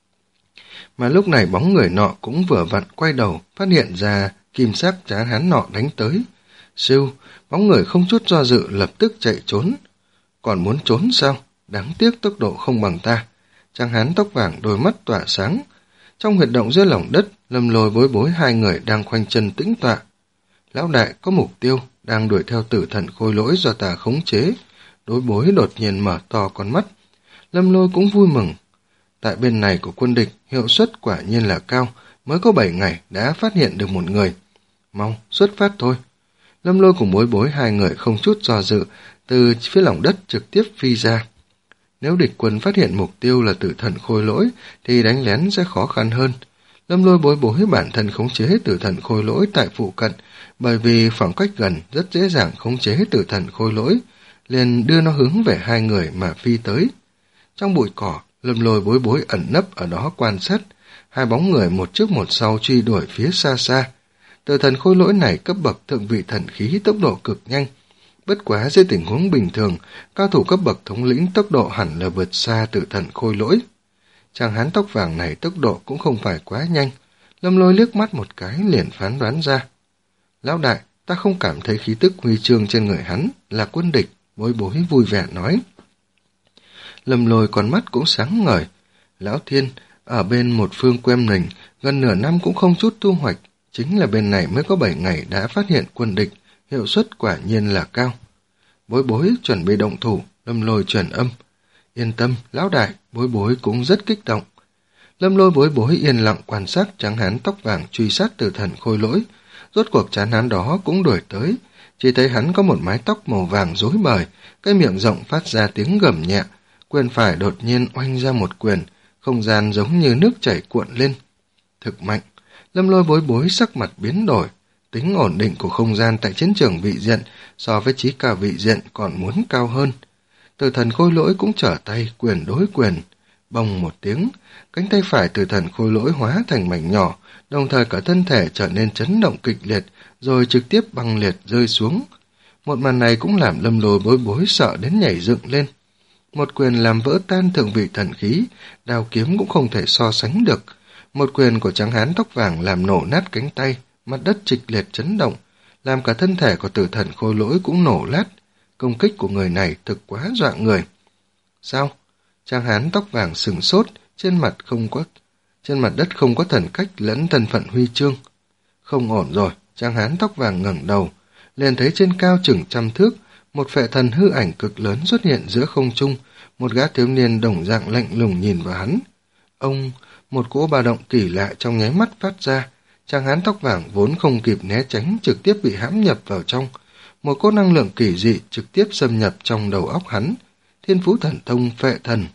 Mà lúc này bóng người nọ cũng vừa vặn quay đầu, phát hiện ra kim sắc tráng hán nọ đánh tới. Siêu, bóng người không chút do dự lập tức chạy trốn. Còn muốn trốn sao? Đáng tiếc tốc độ không bằng ta. Tráng hán tóc vàng đôi mắt tỏa sáng. Trong huyệt động dưới lòng đất, Lâm Lôi Bối Bối hai người đang khoanh chân tĩnh tọa. Lão đại có mục tiêu, đang đuổi theo tử thần khôi lỗi do ta khống chế. Đối Bối đột nhiên mở to con mắt. Lâm Lôi cũng vui mừng. Tại bên này của quân địch, hiệu suất quả nhiên là cao, mới có bảy ngày đã phát hiện được một người. Mau, xuất phát thôi. Lâm Lôi cùng Bối Bối hai người không chút do dự, từ phía lòng đất trực tiếp phi ra. Nếu địch quân phát hiện mục tiêu là tử thần khôi lỗi, thì đánh lén sẽ khó khăn hơn. Lâm Lôi Bối Bối bản thân khống chế tử thần khôi lỗi tại phụ cận, bởi vì khoảng cách gần rất dễ dàng khống chế tử thần khôi lỗi, liền đưa nó hướng về hai người mà phi tới. Trong bụi cỏ, Lâm Lôi Bối Bối ẩn nấp ở đó quan sát, hai bóng người một trước một sau truy đuổi phía xa xa. Tử thần khôi lỗi này cấp bậc thượng vị thần khí, tốc độ cực nhanh. Bất quá dưới tình huống bình thường, cao thủ cấp bậc thống lĩnh tốc độ hẳn là vượt xa tử thần khôi lỗi. Chàng hán tóc vàng này tốc độ cũng không phải quá nhanh. Lâm Lôi liếc mắt một cái liền phán đoán ra. Lão đại, ta không cảm thấy khí tức huy chương trên người hắn là quân địch, Bối Bối vui vẻ nói. Lâm Lôi con mắt cũng sáng ngời. Lão Thiên, ở bên một phương Quem Nình, gần nửa năm cũng không chút thu hoạch, chính là bên này mới có bảy ngày đã phát hiện quân địch, hiệu suất quả nhiên là cao. Bối Bối chuẩn bị động thủ, Lâm Lôi truyền âm. Yên tâm, lão đại, Bối Bối cũng rất kích động. Lâm Lôi Bối Bối yên lặng quan sát tráng hán tóc vàng truy sát tử thần khôi lỗi. Rốt cuộc tráng hán đó cũng đuổi tới, chỉ thấy hắn có một mái tóc màu vàng rối bời, cái miệng rộng phát ra tiếng gầm nhẹ, quyền phải đột nhiên oanh ra một quyền, không gian giống như nước chảy cuộn lên. Thực mạnh, Lâm Lôi Bối Bối sắc mặt biến đổi. Tính ổn định của không gian tại chiến trường vị diện so với trí cao vị diện còn muốn cao hơn. Tử thần khôi lỗi cũng trở tay quyền đối quyền. Bông một tiếng, cánh tay phải tử thần khôi lỗi hóa thành mảnh nhỏ, đồng thời cả thân thể trở nên chấn động kịch liệt, rồi trực tiếp băng liệt rơi xuống. Một màn này cũng làm Lâm Lôi Bối Bối sợ đến nhảy dựng lên. Một quyền làm vỡ tan thượng vị thần khí, đao kiếm cũng không thể so sánh được. Một quyền của tráng hán tóc vàng làm nổ nát cánh tay, mặt đất trịch liệt chấn động, làm cả thân thể của tử thần khôi lỗi cũng nổ lát. Công kích của người này thực quá dọa người. Sao? Tráng hán tóc vàng sừng sốt, trên mặt không có, trên mặt đất không có thần cách lẫn thân phận huy chương. Không ổn rồi, tráng hán tóc vàng ngẩng đầu, liền thấy trên cao chừng trăm thước, một phệ thần hư ảnh cực lớn xuất hiện giữa không trung, một gã thiếu niên đồng dạng lạnh lùng nhìn vào hắn. Ông, một cỗ ba động kỳ lạ trong nháy mắt phát ra, Chàng hán tóc vàng vốn không kịp né tránh, trực tiếp bị hãm nhập vào trong. Một cỗ năng lượng kỳ dị trực tiếp xâm nhập trong đầu óc hắn. Thiên phú thần thông phệ thần.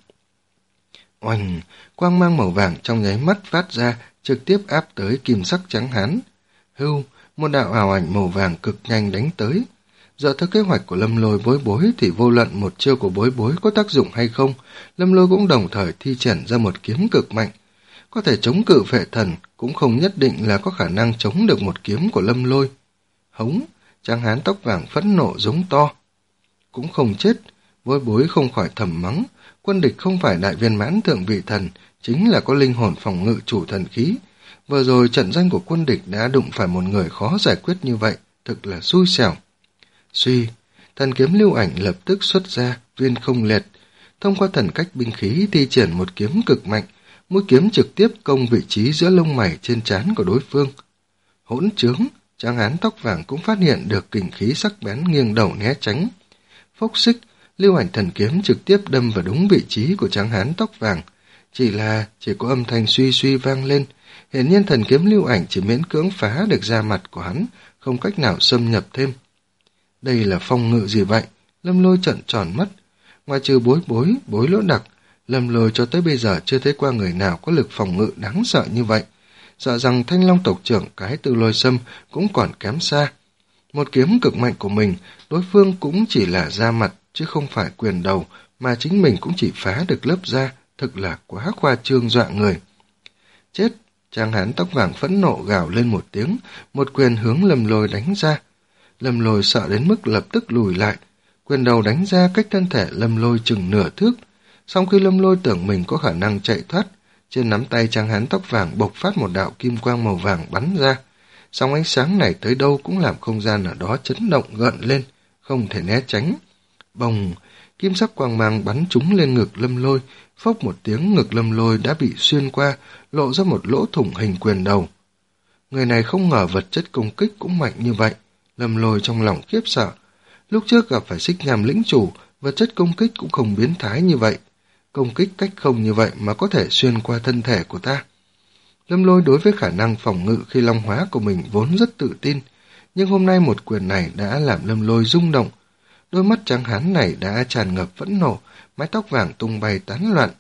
Oanh, quang mang màu vàng trong nháy mắt phát ra, trực tiếp áp tới kim sắc trắng hán. Hưu, một đạo ảo ảnh màu vàng cực nhanh đánh tới. Dựa theo kế hoạch của Lâm Lôi Bối Bối thì vô luận một chiêu của Bối Bối có tác dụng hay không, Lâm Lôi cũng đồng thời thi triển ra một kiếm cực mạnh. Có thể chống cự phệ thần, cũng không nhất định là có khả năng chống được một kiếm của Lâm Lôi. Hống, tráng hán tóc vàng phẫn nộ giống to. Cũng không chết, Bối Bối không khỏi thầm mắng, quân địch không phải đại viên mãn thượng vị thần, chính là có linh hồn phòng ngự chủ thần khí. Vừa rồi trận danh của quân địch đã đụng phải một người khó giải quyết như vậy, thực là xui xẻo. Suy, thần kiếm lưu ảnh lập tức xuất ra, viên không liệt. Thông qua thần cách binh khí thi triển một kiếm cực mạnh, mũi kiếm trực tiếp công vị trí giữa lông mày trên trán của đối phương. Hỗn trướng, tráng hán tóc vàng cũng phát hiện được kình khí sắc bén nghiêng đầu né tránh. Phốc xích, lưu ảnh thần kiếm trực tiếp đâm vào đúng vị trí của tráng hán tóc vàng. Chỉ là chỉ có âm thanh suy suy vang lên. Hiển nhiên thần kiếm lưu ảnh chỉ miễn cưỡng phá được da mặt của hắn, không cách nào xâm nhập thêm. Đây là phong ngự gì vậy? Lâm Lôi trợn tròn mắt. Ngoài trừ Bối Bối, Bối Lỗ Đặc, Lâm Lôi cho tới bây giờ chưa thấy qua người nào có lực phòng ngự đáng sợ như vậy. Sợ rằng Thanh Long tộc trưởng cái Từ Lôi Sâm cũng còn kém xa. Một kiếm cực mạnh của mình, đối phương cũng chỉ là da mặt, chứ không phải quyền đầu, mà chính mình cũng chỉ phá được lớp da, thực là quá khoa trương dọa người. Chết! Tráng hán tóc vàng phẫn nộ gào lên một tiếng, một quyền hướng Lâm Lôi đánh ra. Lâm Lôi sợ đến mức lập tức lùi lại, quyền đầu đánh ra cách thân thể Lâm Lôi chừng nửa thước. Sau khi Lâm Lôi tưởng mình có khả năng chạy thoát, trên nắm tay tráng hán tóc vàng bộc phát một đạo kim quang màu vàng bắn ra. Sóng ánh sáng này tới đâu cũng làm không gian ở đó chấn động gợn lên, không thể né tránh. Bồng, kim sắc quang mang bắn trúng lên ngực Lâm Lôi, phốc một tiếng ngực Lâm Lôi đã bị xuyên qua, lộ ra một lỗ thủng hình quyền đầu. Người này không ngờ vật chất công kích cũng mạnh như vậy. Lâm Lôi trong lòng khiếp sợ. Lúc trước gặp phải Xích Nham lĩnh chủ, vật chất công kích cũng không biến thái như vậy. Công kích cách không như vậy mà có thể xuyên qua thân thể của ta. Lâm Lôi đối với khả năng phòng ngự khi long hóa của mình vốn rất tự tin, nhưng hôm nay một quyền này đã làm Lâm Lôi rung động. Đôi mắt trắng hán này đã tràn ngập phẫn nộ, mái tóc vàng tung bay tán loạn.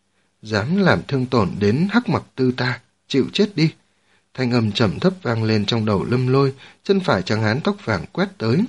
Dám làm thương tổn đến Hắc Mặc Tư ta, chịu chết đi. Thanh âm trầm thấp vang lên trong đầu Lâm Lôi, chân phải trắng hán tóc vàng quét tới.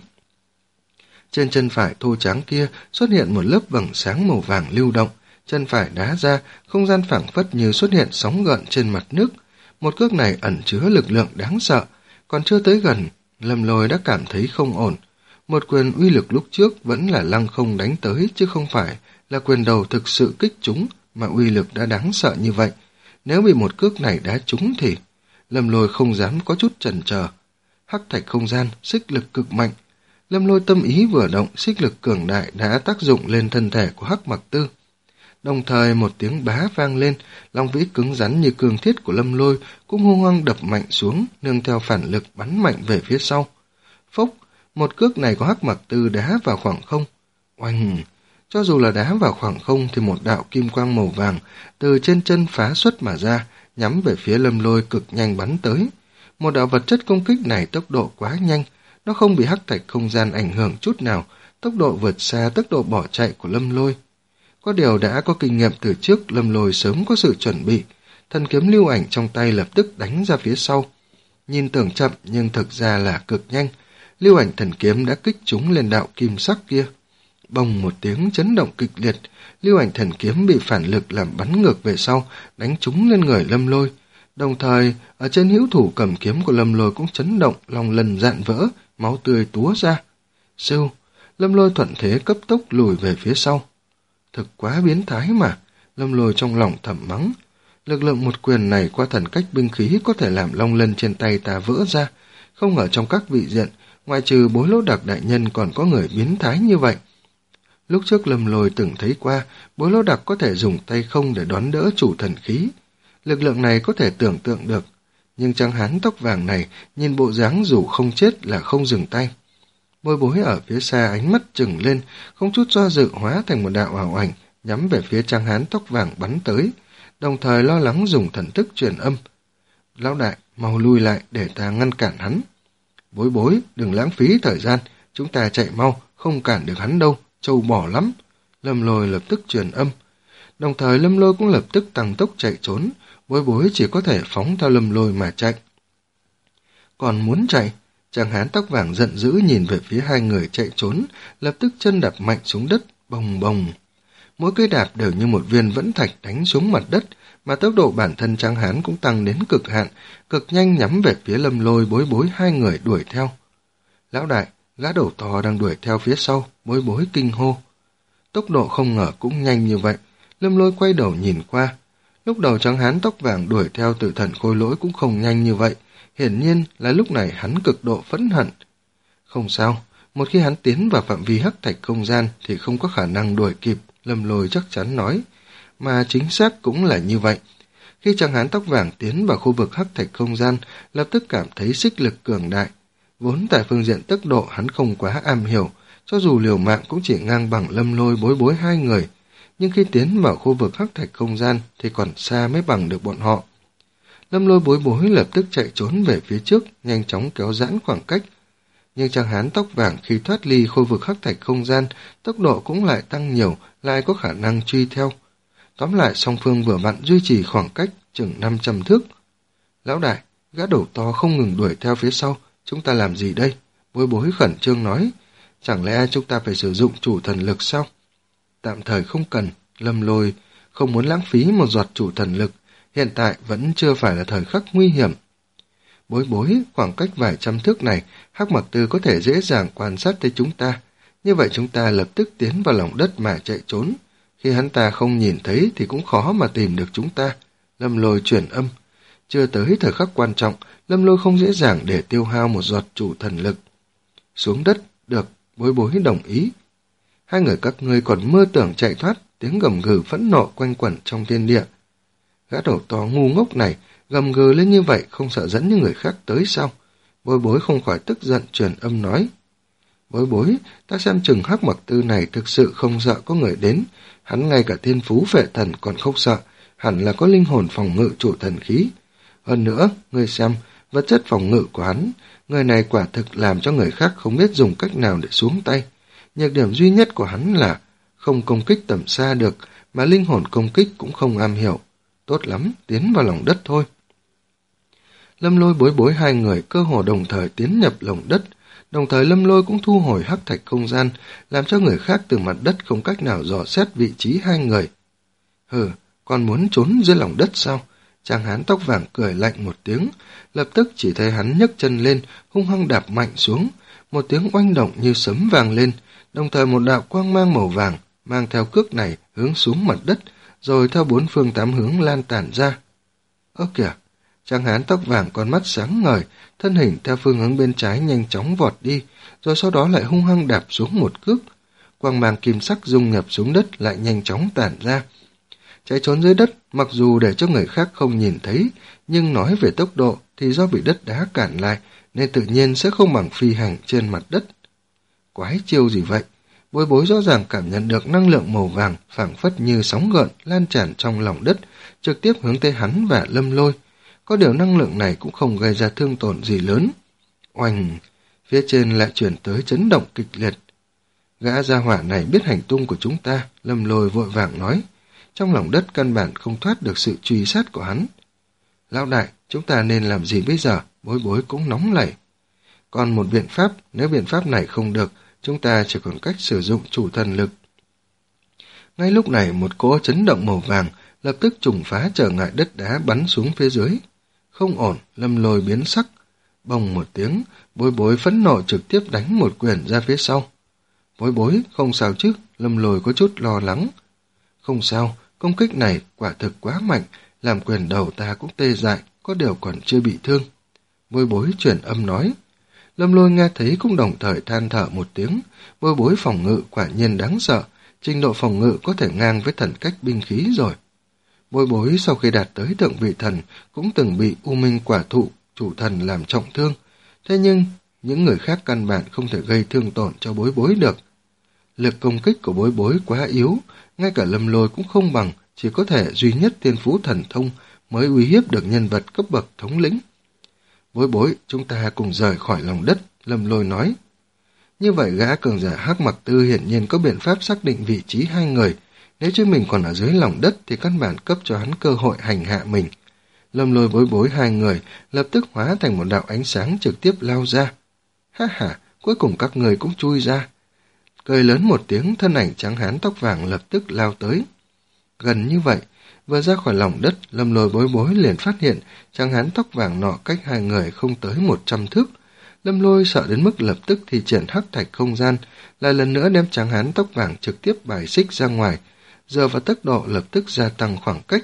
Trên chân phải thô trắng kia xuất hiện một lớp vầng sáng màu vàng lưu động, chân phải đá ra, không gian phảng phất như xuất hiện sóng gợn trên mặt nước. Một cước này ẩn chứa lực lượng đáng sợ, còn chưa tới gần, Lâm Lôi đã cảm thấy không ổn. Một quyền uy lực lúc trước vẫn là lăng không đánh tới, chứ không phải là quyền đầu thực sự kích trúng, mà uy lực đã đáng sợ như vậy. Nếu bị một cước này đá trúng thì... Lâm Lôi không dám có chút chần chờ. Hắc thạch không gian, xích lực cực mạnh. Lâm Lôi tâm ý vừa động, xích lực cường đại đã tác dụng lên thân thể của Hắc Mặc Tư. Đồng thời một tiếng bá vang lên, long vĩ cứng rắn như cương thiết của Lâm Lôi cũng hung hăng đập mạnh xuống, nương theo phản lực bắn mạnh về phía sau. Phốc, một cước này của Hắc Mặc Tư đá vào khoảng không. Oanh! Cho dù là đá vào khoảng không thì một đạo kim quang màu vàng từ trên chân phá xuất mà ra, nhắm về phía Lâm Lôi cực nhanh bắn tới. Một đạo vật chất công kích này tốc độ quá nhanh, nó không bị hắc thạch không gian ảnh hưởng chút nào, tốc độ vượt xa tốc độ bỏ chạy của Lâm Lôi. Có điều đã có kinh nghiệm từ trước, Lâm Lôi sớm có sự chuẩn bị, thần kiếm lưu ảnh trong tay lập tức đánh ra phía sau. Nhìn tưởng chậm nhưng thực ra là cực nhanh, lưu ảnh thần kiếm đã kích trúng lên đạo kim sắc kia. Bồng một tiếng chấn động kịch liệt, lưu ảnh thần kiếm bị phản lực làm bắn ngược về sau, đánh trúng lên người Lâm Lôi. Đồng thời, ở trên hữu thủ cầm kiếm của Lâm Lôi cũng chấn động, lòng lần dạn vỡ, máu tươi túa ra. Sưu, Lâm Lôi thuận thế cấp tốc lùi về phía sau. Thực quá biến thái mà, Lâm Lôi trong lòng thầm mắng. Lực lượng một quyền này qua thần cách binh khí có thể làm long lân trên tay ta vỡ ra. Không ngờ trong các vị diện, ngoại trừ Bối Lỗ Đặc đại nhân còn có người biến thái như vậy. Lúc trước Lâm Lôi từng thấy qua, Bối Lỗ Đặc có thể dùng tay không để đón đỡ chủ thần khí. Lực lượng này có thể tưởng tượng được, nhưng tráng hán tóc vàng này nhìn bộ dáng dù không chết là không dừng tay. Bối Bối ở phía xa ánh mắt trừng lên, không chút do dự hóa thành một đạo ảo ảnh, nhắm về phía tráng hán tóc vàng bắn tới, đồng thời lo lắng dùng thần thức truyền âm. Lão đại, mau lui lại để ta ngăn cản hắn. Bối bối, đừng lãng phí thời gian, chúng ta chạy mau, không cản được hắn đâu, trâu bò lắm. Lâm Lôi lập tức truyền âm. Đồng thời Lâm Lôi cũng lập tức tăng tốc chạy trốn, bối bối chỉ có thể phóng theo Lâm Lôi mà chạy. Còn muốn chạy, chàng hán tóc vàng giận dữ nhìn về phía hai người chạy trốn, lập tức chân đạp mạnh xuống đất, bồng bồng. Mỗi cái đạp đều như một viên vẫn thạch đánh xuống mặt đất, mà tốc độ bản thân chàng hán cũng tăng đến cực hạn, cực nhanh nhắm về phía Lâm Lôi bối bối hai người đuổi theo. Lão đại, gã đầu to đang đuổi theo phía sau, bối bối kinh hô. Tốc độ không ngờ cũng nhanh như vậy, Lâm Lôi quay đầu nhìn qua. Lúc đầu trắng hán tóc vàng đuổi theo Tử Thần Khôi Lỗi cũng không nhanh như vậy, hiển nhiên là lúc này hắn cực độ phẫn hận. Không sao, một khi hắn tiến vào phạm vi hắc thạch không gian thì không có khả năng đuổi kịp, Lâm Lôi chắc chắn nói. Mà chính xác cũng là như vậy. Khi trắng hán tóc vàng tiến vào khu vực hắc thạch không gian, lập tức cảm thấy xích lực cường đại. Vốn tại phương diện tốc độ hắn không quá am hiểu, cho dù liều mạng cũng chỉ ngang bằng Lâm Lôi bối bối hai người. Nhưng khi tiến vào khu vực hắc thạch không gian thì còn xa mới bằng được bọn họ. Lâm Lôi bối bối lập tức chạy trốn về phía trước, nhanh chóng kéo giãn khoảng cách. Nhưng chàng hán tóc vàng khi thoát ly khu vực hắc thạch không gian, tốc độ cũng lại tăng nhiều, lại có khả năng truy theo. Tóm lại song phương vừa vặn duy trì khoảng cách chừng năm trăm thước. Lão đại, gã đầu to không ngừng đuổi theo phía sau, chúng ta làm gì đây? Bối bối khẩn trương nói. Chẳng lẽ chúng ta phải sử dụng chủ thần lực sao? Tạm thời không cần, Lâm Lôi không muốn lãng phí một giọt chủ thần lực, hiện tại vẫn chưa phải là thời khắc nguy hiểm. Bối bối, khoảng cách vài trăm thước này, Hắc Mặc Tư có thể dễ dàng quan sát thấy chúng ta, như vậy chúng ta lập tức tiến vào lòng đất mà chạy trốn. Khi hắn ta không nhìn thấy thì cũng khó mà tìm được chúng ta. Lâm Lôi chuyển âm. Chưa tới thời khắc quan trọng, Lâm Lôi không dễ dàng để tiêu hao một giọt chủ thần lực. Xuống đất, được, bối bối đồng ý. Hai người các ngươi còn mơ tưởng chạy thoát, tiếng gầm gừ phẫn nộ quanh quẩn trong thiên địa. Gã đầu to ngu ngốc này, gầm gừ lên như vậy không sợ dẫn những người khác tới sao? Bối bối không khỏi tức giận truyền âm nói. Bối bối, ta xem chừng Hắc Mặc Tư này thực sự không sợ có người đến, hắn ngay cả thiên phú phệ thần còn không sợ, hẳn là có linh hồn phòng ngự chủ thần khí. Hơn nữa, ngươi xem, vật chất phòng ngự của hắn, người này quả thực làm cho người khác không biết dùng cách nào để xuống tay. Nhược điểm duy nhất của hắn là không công kích tầm xa được, mà linh hồn công kích cũng không am hiểu. Tốt lắm, tiến vào lòng đất thôi. Lâm Lôi bối bối hai người cơ hồ đồng thời tiến nhập lòng đất, đồng thời Lâm Lôi cũng thu hồi hắc thạch không gian, làm cho người khác từ mặt đất không cách nào dò xét vị trí hai người. Hừ, còn muốn trốn dưới lòng đất sao? Chàng hán tóc vàng cười lạnh một tiếng, lập tức chỉ thấy hắn nhấc chân lên, hung hăng đạp mạnh xuống, một tiếng oanh động như sấm vang lên, đồng thời một đạo quang mang màu vàng mang theo cước này hướng xuống mặt đất, rồi theo bốn phương tám hướng lan tản ra. Ơ kìa, chàng hán tóc vàng con mắt sáng ngời, thân hình theo phương hướng bên trái nhanh chóng vọt đi, rồi sau đó lại hung hăng đạp xuống một cước. Quang mang kim sắc dung nhập xuống đất lại nhanh chóng tản ra. Chạy trốn dưới đất, mặc dù để cho người khác không nhìn thấy, nhưng nói về tốc độ thì do bị đất đá cản lại, nên tự nhiên sẽ không bằng phi hành trên mặt đất. Quái chiêu gì vậy? Bối bối rõ ràng cảm nhận được năng lượng màu vàng phảng phất như sóng gợn lan tràn trong lòng đất, trực tiếp hướng tới hắn và Lâm Lôi. Có điều năng lượng này cũng không gây ra thương tổn gì lớn. Oanh! Phía trên lại chuyển tới chấn động kịch liệt. Gã gia hỏa này biết hành tung của chúng ta, Lâm Lôi vội vàng nói. Trong lòng đất căn bản không thoát được sự truy sát của hắn. Lão đại, chúng ta nên làm gì bây giờ? Bối bối cũng nóng nảy. Còn một biện pháp, nếu biện pháp này không được, chúng ta chỉ còn cách sử dụng chủ thần lực. Ngay lúc này một cỗ chấn động màu vàng lập tức trùng phá trở ngại đất đá bắn xuống phía dưới. Không ổn, Lâm Lôi biến sắc. Bồng một tiếng, bối bối phẫn nộ trực tiếp đánh một quyền ra phía sau. Bối bối, không sao chứ, Lâm Lôi có chút lo lắng. Không sao, công kích này quả thực quá mạnh, làm quyền đầu ta cũng tê dại, có điều còn chưa bị thương. Bối bối chuyển âm nói. Lâm Lôi nghe thấy cũng đồng thời than thở một tiếng, bối bối phòng ngự quả nhiên đáng sợ, trình độ phòng ngự có thể ngang với thần cách binh khí rồi. Bối bối sau khi đạt tới thượng vị thần cũng từng bị U Minh Quả Thụ chủ thần làm trọng thương, thế nhưng những người khác căn bản không thể gây thương tổn cho bối bối được. Lực công kích của bối bối quá yếu, ngay cả Lâm Lôi cũng không bằng, chỉ có thể duy nhất thiên phú thần thông mới uy hiếp được nhân vật cấp bậc thống lĩnh. Bối bối, chúng ta cùng rời khỏi lòng đất, Lâm Lôi nói. Như vậy gã cường giả Hắc Mặc Tư hiển nhiên có biện pháp xác định vị trí hai người. Nếu chứ mình còn ở dưới lòng đất thì căn bản cấp cho hắn cơ hội hành hạ mình. Lâm Lôi Bối Bối hai người lập tức hóa thành một đạo ánh sáng trực tiếp lao ra. Ha ha, cuối cùng các người cũng chui ra. Cười lớn một tiếng, thân ảnh trắng hán tóc vàng lập tức lao tới. Gần như vậy, vừa ra khỏi lòng đất, Lâm Lôi Bối Bối liền phát hiện trắng hán tóc vàng nọ cách hai người không tới một trăm thước. Lâm Lôi sợ đến mức lập tức thi triển hắc thạch không gian, lại lần nữa đem trắng hán tóc vàng trực tiếp bài xích ra ngoài, giờ vào tốc độ lập tức gia tăng khoảng cách.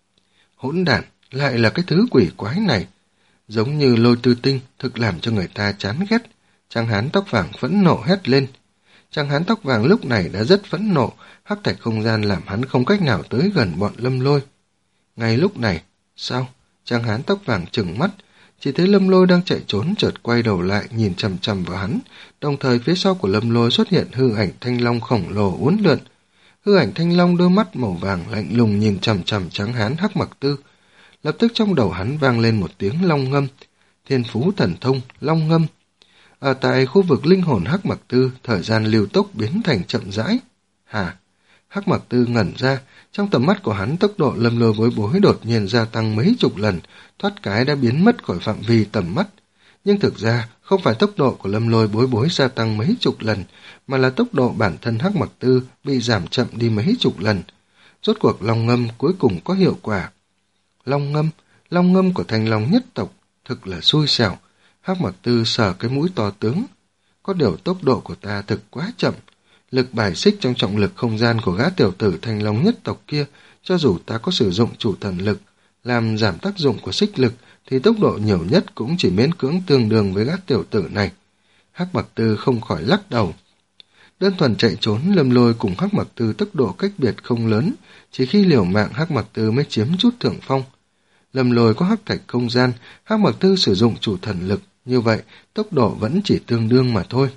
Hỗn đản, lại là cái thứ quỷ quái này. Giống như Lôi Tư Tinh, thực làm cho người ta chán ghét. Trắng hán tóc vàng phẫn nộ hét lên. Trắng hán tóc vàng lúc này đã rất phẫn nộ, hắc thạch không gian làm hắn không cách nào tới gần bọn Lâm Lôi. Ngay lúc này, sao? Trắng hán tóc vàng trừng mắt, chỉ thấy Lâm Lôi đang chạy trốn chợt quay đầu lại nhìn chằm chằm vào hắn, đồng thời phía sau của Lâm Lôi xuất hiện hư ảnh thanh long khổng lồ uốn lượn. Hư ảnh thanh long đôi mắt màu vàng lạnh lùng nhìn chằm chằm trắng hán Hắc Mặc Tư. Lập tức trong đầu hắn vang lên một tiếng long ngâm, thiên phú thần thông, long ngâm. Ở tại khu vực linh hồn Hắc Mặc Tư, thời gian lưu tốc biến thành chậm rãi. Hả? Hắc Mặc Tư ngẩn ra, trong tầm mắt của hắn tốc độ Lâm Lôi Bối Bối đột nhiên gia tăng mấy chục lần, thoát cái đã biến mất khỏi phạm vi tầm mắt. Nhưng thực ra, không phải tốc độ của Lâm Lôi Bối Bối gia tăng mấy chục lần, mà là tốc độ bản thân Hắc Mặc Tư bị giảm chậm đi mấy chục lần. Rốt cuộc long ngâm cuối cùng có hiệu quả. Long ngâm, long ngâm của Thanh Long nhất tộc, thực là xui xẻo. Hắc Mặc Tư sờ cái mũi to tướng. Có điều tốc độ của ta thực quá chậm. Lực bài xích trong trọng lực không gian của gã tiểu tử Thanh Long nhất tộc kia, cho dù ta có sử dụng chủ thần lực, làm giảm tác dụng của xích lực, thì tốc độ nhiều nhất cũng chỉ miễn cưỡng tương đương với gã tiểu tử này. Hắc Mặc Tư không khỏi lắc đầu. Đơn thuần chạy trốn, Lâm Lôi cùng Hắc Mặc Tư tốc độ cách biệt không lớn, chỉ khi liều mạng Hắc Mặc Tư mới chiếm chút thượng phong. Lâm Lôi có hắc thạch không gian, Hắc Mặc Tư sử dụng chủ thần lực, như vậy tốc độ vẫn chỉ tương đương mà thôi.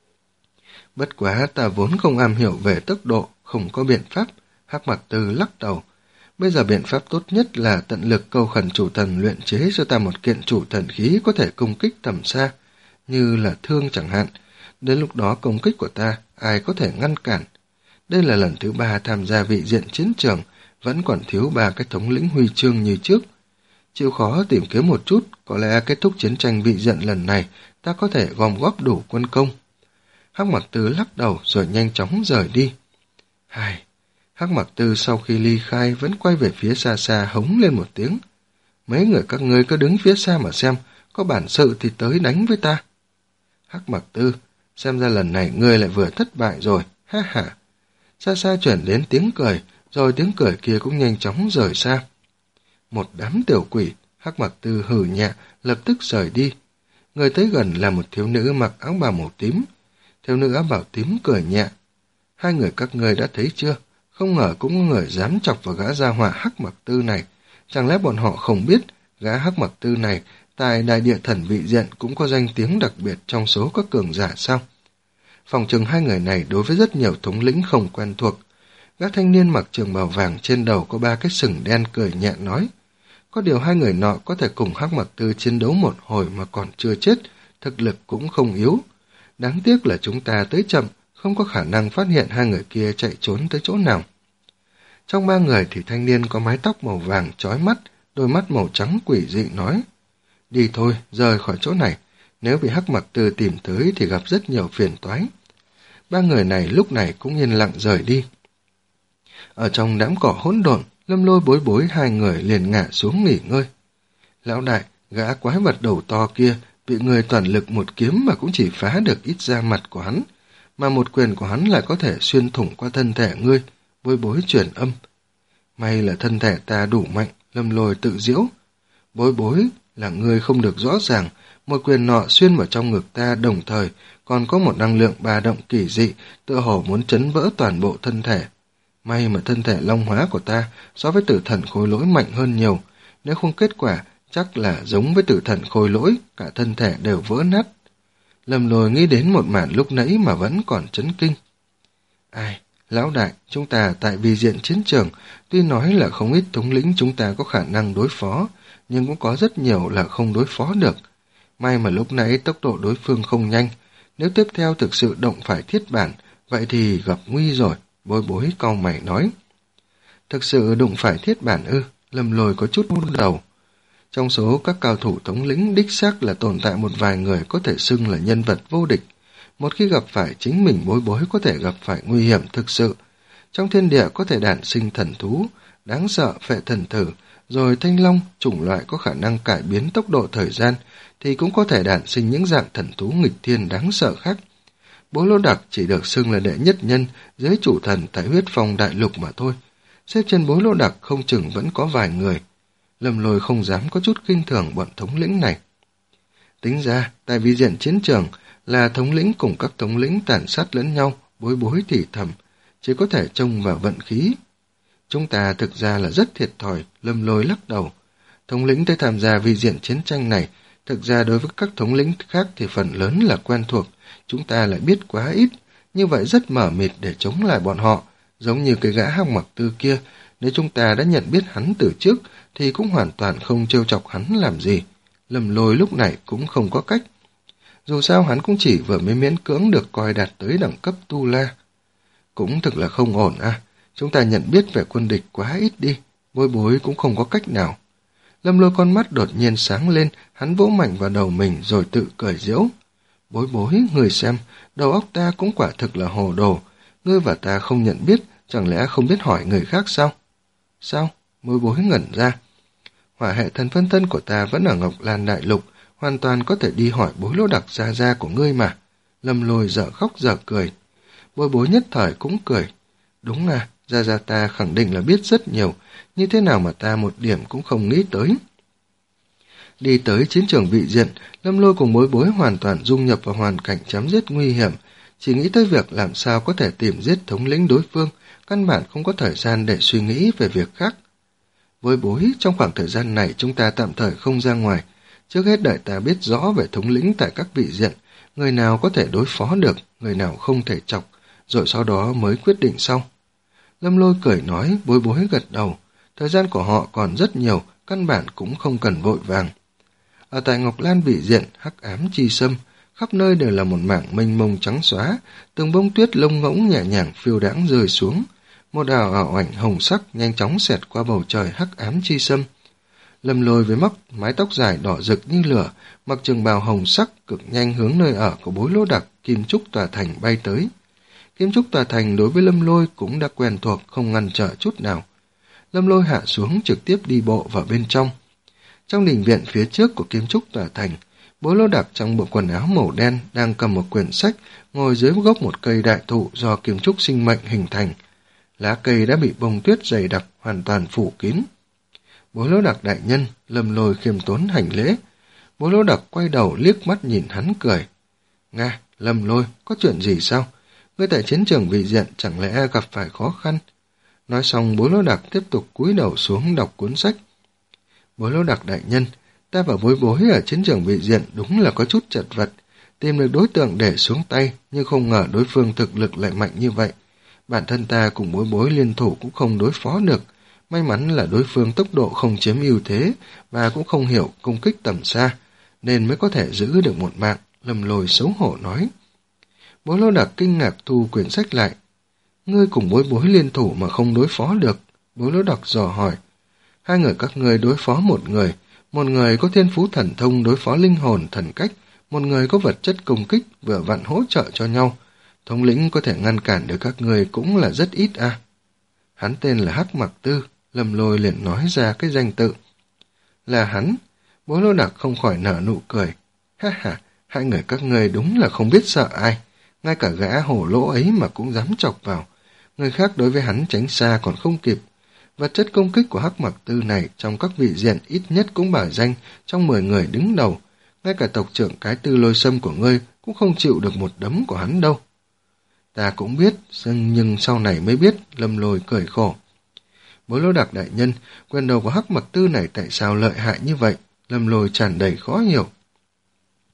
Bất quá ta vốn không am hiểu về tốc độ, không có biện pháp. Hắc Mặc Tư lắc đầu. Bây giờ biện pháp tốt nhất là tận lực cầu khẩn chủ thần luyện chế cho ta một kiện chủ thần khí có thể công kích tầm xa, như là thương chẳng hạn. Đến lúc đó công kích của ta, ai có thể ngăn cản? Đây là lần thứ ba tham gia vị diện chiến trường, vẫn còn thiếu ba cái thống lĩnh huy chương như trước. Chịu khó tìm kiếm một chút, có lẽ kết thúc chiến tranh vị diện lần này, ta có thể gom góp đủ quân công. Hắc Mặc Tư lắc đầu rồi nhanh chóng rời đi. Hai, Hắc Mặc Tư sau khi ly khai vẫn quay về phía xa xa hống lên một tiếng. Mấy người các ngươi cứ đứng phía xa mà xem, có bản sự thì tới đánh với ta. Hắc Mặc Tư, xem ra lần này ngươi lại vừa thất bại rồi, ha ha. Xa xa chuyển đến tiếng cười, rồi tiếng cười kia cũng nhanh chóng rời xa. Một đám tiểu quỷ, Hắc Mặc Tư hừ nhẹ, lập tức rời đi. Người tới gần là một thiếu nữ mặc áo bào màu tím. Thiếu nữ áo bào tím cười nhẹ. Hai người các ngươi đã thấy chưa? Không ngờ cũng có người dám chọc vào gã gia hỏa Hắc Mặc Tư này. Chẳng lẽ bọn họ không biết gã Hắc Mặc Tư này tại đại địa thần vị diện cũng có danh tiếng đặc biệt trong số các cường giả sao? Phòng chừng hai người này đối với rất nhiều thống lĩnh không quen thuộc. Gã thanh niên mặc trường bào vàng trên đầu có ba cái sừng đen cười nhẹ nói. Có điều hai người nọ có thể cùng Hắc Mặc Tư chiến đấu một hồi mà còn chưa chết, thực lực cũng không yếu. Đáng tiếc là chúng ta tới chậm, không có khả năng phát hiện hai người kia chạy trốn tới chỗ nào. Trong ba người thì thanh niên có mái tóc màu vàng chói mắt, đôi mắt màu trắng quỷ dị nói. Đi thôi, rời khỏi chỗ này, nếu bị Hắc Mặc Tư tìm tới thì gặp rất nhiều phiền toái. Ba người này lúc này cũng yên lặng rời đi. Ở trong đám cỏ hỗn độn, Lâm Lôi Bối Bối hai người liền ngã xuống nghỉ ngơi. Lão đại, gã quái vật đầu to kia bị người toàn lực một kiếm mà cũng chỉ phá được ít da mặt của hắn, mà một quyền của hắn lại có thể xuyên thủng qua thân thể ngươi. Bối Bối truyền âm. May là thân thể ta đủ mạnh, Lâm Lôi tự giễu. Bối Bối là ngươi không được rõ ràng, một quyền nọ xuyên vào trong ngực ta đồng thời còn có một năng lượng ba động kỳ dị, tựa hồ muốn chấn vỡ toàn bộ thân thể. May mà thân thể long hóa của ta so với tử thần khôi lỗi mạnh hơn nhiều, nếu không kết quả chắc là giống với tử thần khôi lỗi, cả thân thể đều vỡ nát. Lâm Lôi nghĩ đến một màn lúc nãy mà vẫn còn chấn kinh. Ai, Lão đại, chúng ta tại vi diện chiến trường, tuy nói là không ít thống lĩnh chúng ta có khả năng đối phó, nhưng cũng có rất nhiều là không đối phó được. May mà lúc nãy tốc độ đối phương không nhanh, nếu tiếp theo thực sự động phải thiết bản, vậy thì gặp nguy rồi, Bối Bối cau mày nói. Thực sự đụng phải thiết bản ư? Lâm Lôi có chút đau đầu. Trong số các cao thủ thống lĩnh đích xác là tồn tại một vài người có thể xưng là nhân vật vô địch. Một khi gặp phải chính mình Bối Bối có thể gặp phải nguy hiểm thực sự. Trong thiên địa có thể đản sinh thần thú, đáng sợ phệ thần thử, rồi thanh long, chủng loại có khả năng cải biến tốc độ thời gian, thì cũng có thể đản sinh những dạng thần thú nghịch thiên đáng sợ khác. Bố Lô Đặc chỉ được xưng là đệ nhất nhân dưới chủ thần tại huyết phong đại lục mà thôi. Xếp trên Bố Lô Đặc không chừng vẫn có vài người. Lâm Lôi không dám có chút kinh thường bọn thống lĩnh này. Tính ra, tại vi diện chiến trường là thống lĩnh cùng các thống lĩnh tàn sát lẫn nhau, Bối Bối thì thầm, chỉ có thể trông vào vận khí. Chúng ta thực ra là rất thiệt thòi, Lâm Lôi lắc đầu. Thống lĩnh tới tham gia vi diện chiến tranh này, thực ra đối với các thống lĩnh khác thì phần lớn là quen thuộc, chúng ta lại biết quá ít, như vậy rất mờ mịt để chống lại bọn họ, giống như cái gã Hắc Mặc Tư kia, nếu chúng ta đã nhận biết hắn từ trước thì cũng hoàn toàn không trêu chọc hắn làm gì. Lâm Lôi lúc này cũng không có cách. Dù sao hắn cũng chỉ vừa mới miễn cưỡng được coi đạt tới đẳng cấp Tu La. Cũng thực là không ổn à, chúng ta nhận biết về quân địch quá ít đi, Bối Bối cũng không có cách nào. Lâm Lôi con mắt đột nhiên sáng lên, hắn vỗ mạnh vào đầu mình rồi tự cười giễu. Bối Bối, người xem, đầu óc ta cũng quả thực là hồ đồ, ngươi và ta không nhận biết, chẳng lẽ không biết hỏi người khác sao? Sao? Bối Bối ngẩn ra. Hỏa hệ thần phân thân của ta vẫn ở Ngọc Lan Đại Lục, hoàn toàn có thể đi hỏi Bối Lô Đặc gia gia của ngươi mà. Lâm Lôi dở khóc dở cười. Bối Bối nhất thời cũng cười. Đúng à, gia gia ta khẳng định là biết rất nhiều, như thế nào mà ta một điểm cũng không nghĩ tới. Đi tới chiến trường vị diện, Lâm Lôi cùng Bối Bối hoàn toàn dung nhập vào hoàn cảnh chém giết nguy hiểm, chỉ nghĩ tới việc làm sao có thể tìm giết thống lĩnh đối phương, căn bản không có thời gian để suy nghĩ về việc khác. Bối Bối, trong khoảng thời gian này chúng ta tạm thời không ra ngoài, trước hết đợi ta biết rõ về thống lĩnh tại các vị diện, người nào có thể đối phó được, người nào không thể chọc, rồi sau đó mới quyết định sau. Lâm Lôi cười nói, Bối Bối gật đầu, thời gian của họ còn rất nhiều, căn bản cũng không cần vội vàng. Ở tại Ngọc Lan vị diện, hắc ám chi sâm, khắp nơi đều là một mảng mênh mông trắng xóa, từng bông tuyết lông ngỗng nhẹ nhàng phiêu đãng rơi xuống, một ảo ảo ảnh hồng sắc nhanh chóng xẹt qua bầu trời hắc ám chi sâm. Lâm Lôi với móc mái tóc dài đỏ rực như lửa, mặc trường bào hồng sắc cực nhanh hướng nơi ở của Bối Lô Đặc, Kim Trúc Tòa Thành bay tới. Kim Trúc Tòa Thành đối với Lâm Lôi cũng đã quen thuộc, không ngăn trở chút nào. Lâm Lôi hạ xuống trực tiếp đi bộ vào bên trong. Trong đình viện phía trước của Kim Trúc Tòa Thành, Bối Lô Đặc trong bộ quần áo màu đen đang cầm một quyển sách, ngồi dưới gốc một cây đại thụ do Kim Trúc sinh mệnh hình thành. Lá cây đã bị bông tuyết dày đặc hoàn toàn phủ kín. Bối Lô Đặc đại nhân, Lâm Lôi khiêm tốn hành lễ. Bối Lô Đặc quay đầu liếc mắt nhìn hắn cười. Nga, Lâm Lôi, có chuyện gì sao? Ngươi tại chiến trường vị diện chẳng lẽ gặp phải khó khăn? Nói xong Bối Lô Đặc tiếp tục cúi đầu xuống đọc cuốn sách. Bối Lô Đặc đại nhân, ta và Bối Bối ở chiến trường vị diện đúng là có chút chật vật, tìm được đối tượng để xuống tay, nhưng không ngờ đối phương thực lực lại mạnh như vậy. Bản thân ta cùng Bối Bối liên thủ cũng không đối phó được, may mắn là đối phương tốc độ không chiếm ưu thế và cũng không hiểu công kích tầm xa, nên mới có thể giữ được một mạng, Lâm Lôi xấu hổ nói. Bối Lô Đặc kinh ngạc thu quyển sách lại. Ngươi cùng Bối Bối liên thủ mà không đối phó được, Bối Lô Đặc dò hỏi. Hai người các ngươi đối phó một người, một người có thiên phú thần thông đối phó linh hồn thần cách, một người có vật chất công kích vừa vặn hỗ trợ cho nhau. Thống lĩnh có thể ngăn cản được các ngươi cũng là rất ít à. Hắn tên là Hắc Mặc Tư, Lâm Lôi liền nói ra cái danh tự. Là hắn, Bối Lô Đặc không khỏi nở nụ cười. Ha ha, hai người các ngươi đúng là không biết sợ ai, ngay cả gã hổ lỗ ấy mà cũng dám chọc vào. Người khác đối với hắn tránh xa còn không kịp. Vật chất công kích của Hắc Mặc Tư này trong các vị diện ít nhất cũng bảo danh trong mười người đứng đầu. Ngay cả tộc trưởng cái Tư Lôi Sâm của ngươi cũng không chịu được một đấm của hắn đâu. Ta cũng biết, nhưng sau này mới biết, Lâm Lôi cười khổ. Bối Lô Đặc đại nhân, quyền đầu của Hắc Mặc Tư này tại sao lợi hại như vậy? Lâm Lôi tràn đầy khó hiểu.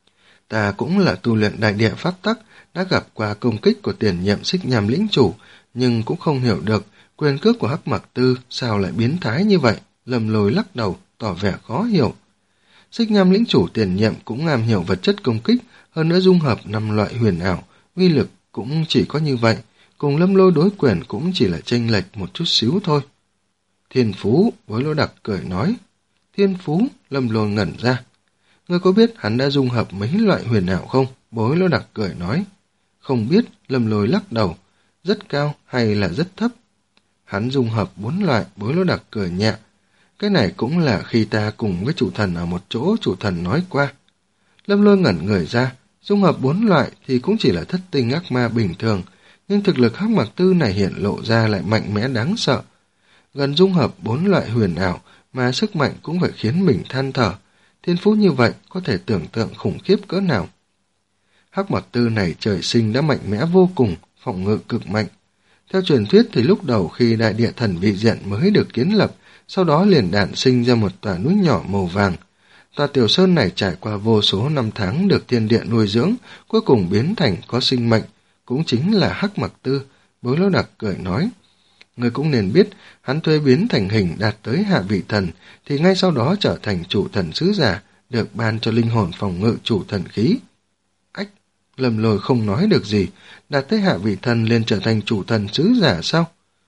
Ta cũng là tu luyện đại địa pháp tắc, đã gặp qua công kích của tiền nhiệm Xích Nham lĩnh chủ, nhưng cũng không hiểu được quyền cước của Hắc Mặc Tư sao lại biến thái như vậy. Lâm Lôi lắc đầu, tỏ vẻ khó hiểu. Xích Nham lĩnh chủ tiền nhiệm cũng am hiểu vật chất công kích, hơn nữa dung hợp năm loại huyền ảo, uy lực cũng chỉ có như vậy, cùng Lâm Lôi đối quyền cũng chỉ là chênh lệch một chút xíu thôi. Thiên phú, Bối Lỗ Đặc cười nói. Thiên phú, Lâm Lôi ngẩn ra. Ngươi có biết hắn đã dung hợp mấy loại huyền ảo không? Bối Lỗ Đặc cười nói. Không biết, Lâm Lôi lắc đầu. Rất cao hay là rất thấp? Hắn dung hợp bốn loại, Bối Lỗ Đặc cười nhẹ. Cái này cũng là khi ta cùng với chủ thần ở một chỗ chủ thần nói qua. Lâm Lôi ngẩn người ra, dung hợp bốn loại thì cũng chỉ là thất tinh ác ma bình thường, nhưng thực lực Hắc Mặc Tư này hiện lộ ra lại mạnh mẽ đáng sợ. Gần dung hợp bốn loại huyền ảo mà sức mạnh cũng phải khiến mình than thở. Thiên phú như vậy có thể tưởng tượng khủng khiếp cỡ nào. Hắc Mặc Tư này trời sinh đã mạnh mẽ vô cùng, phòng ngự cực mạnh. Theo truyền thuyết thì lúc đầu khi đại địa thần vị diện mới được kiến lập, sau đó liền đản sinh ra một tòa núi nhỏ màu vàng. Tòa tiểu sơn này trải qua vô số năm tháng được thiên địa nuôi dưỡng, cuối cùng biến thành có sinh mệnh, cũng chính là Hắc Mặc Tư. Bối Lỗ Đặc cười nói. Người cũng nên biết, hắn thuê biến thành hình đạt tới hạ vị thần, thì ngay sau đó trở thành chủ thần sứ giả, được ban cho linh hồn phòng ngự chủ thần khí. Ách, Lâm Lôi không nói được gì, đạt tới hạ vị thần liền trở thành chủ thần sứ giả sao?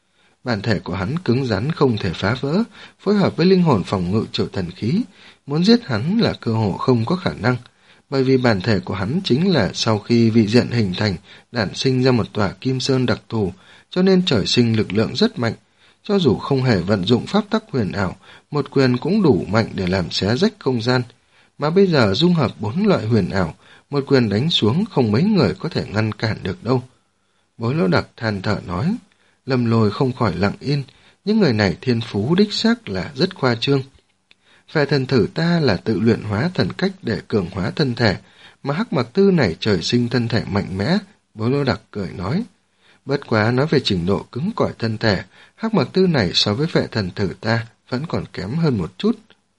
Bản thể của hắn cứng rắn không thể phá vỡ, phối hợp với linh hồn phòng ngự chủ thần khí, muốn giết hắn là cơ hội không có khả năng, bởi vì bản thể của hắn chính là sau khi vị diện hình thành, đản sinh ra một tòa kim sơn đặc thù, cho nên trời sinh lực lượng rất mạnh. Cho dù không hề vận dụng pháp tắc huyền ảo, một quyền cũng đủ mạnh để làm xé rách không gian. Mà bây giờ dung hợp bốn loại huyền ảo, một quyền đánh xuống không mấy người có thể ngăn cản được đâu. Bối Lỗ Đặc than thở nói. Lâm Lôi không khỏi lặng yên, những người này thiên phú đích xác là rất khoa trương. Phệ thần thử ta là tự luyện hóa thần cách để cường hóa thân thể, mà Hắc Mặc Tư này trời sinh thân thể mạnh mẽ, Bối Lỗ Đặc cười nói. Bất quá nói về trình độ cứng cỏi thân thể, Hắc Mặc Tư này so với Phệ thần thử ta vẫn còn kém hơn một chút.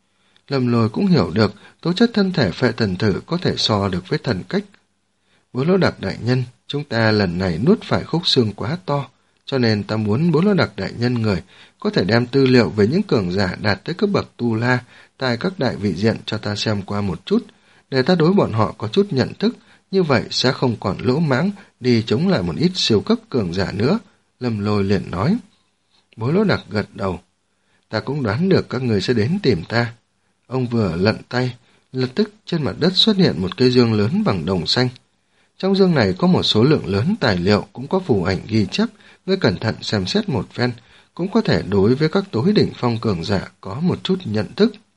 Lâm Lôi cũng hiểu được tố chất thân thể Phệ thần thử có thể so được với thần cách. Bối Lỗ Đặc đại nhân, chúng ta lần này nuốt phải khúc xương quá to, cho nên ta muốn Bối Lỗ Đặc đại nhân người có thể đem tư liệu về những cường giả đạt tới cấp bậc tu la tại các đại vị diện cho ta xem qua một chút, để ta đối bọn họ có chút nhận thức, như vậy sẽ không còn lỗ mãng đi chống lại một ít siêu cấp cường giả nữa. Lâm Lôi liền nói. Bối Lỗ Đặc gật đầu. Ta cũng đoán được các người sẽ đến tìm ta. Ông vừa lận tay, lập tức trên mặt đất xuất hiện một cây dương lớn bằng đồng xanh. Trong dương này có một số lượng lớn tài liệu, cũng có phù ảnh ghi chép, ngươi cẩn thận xem xét một phen, cũng có thể đối với các tối đỉnh phong cường giả có một chút nhận thức.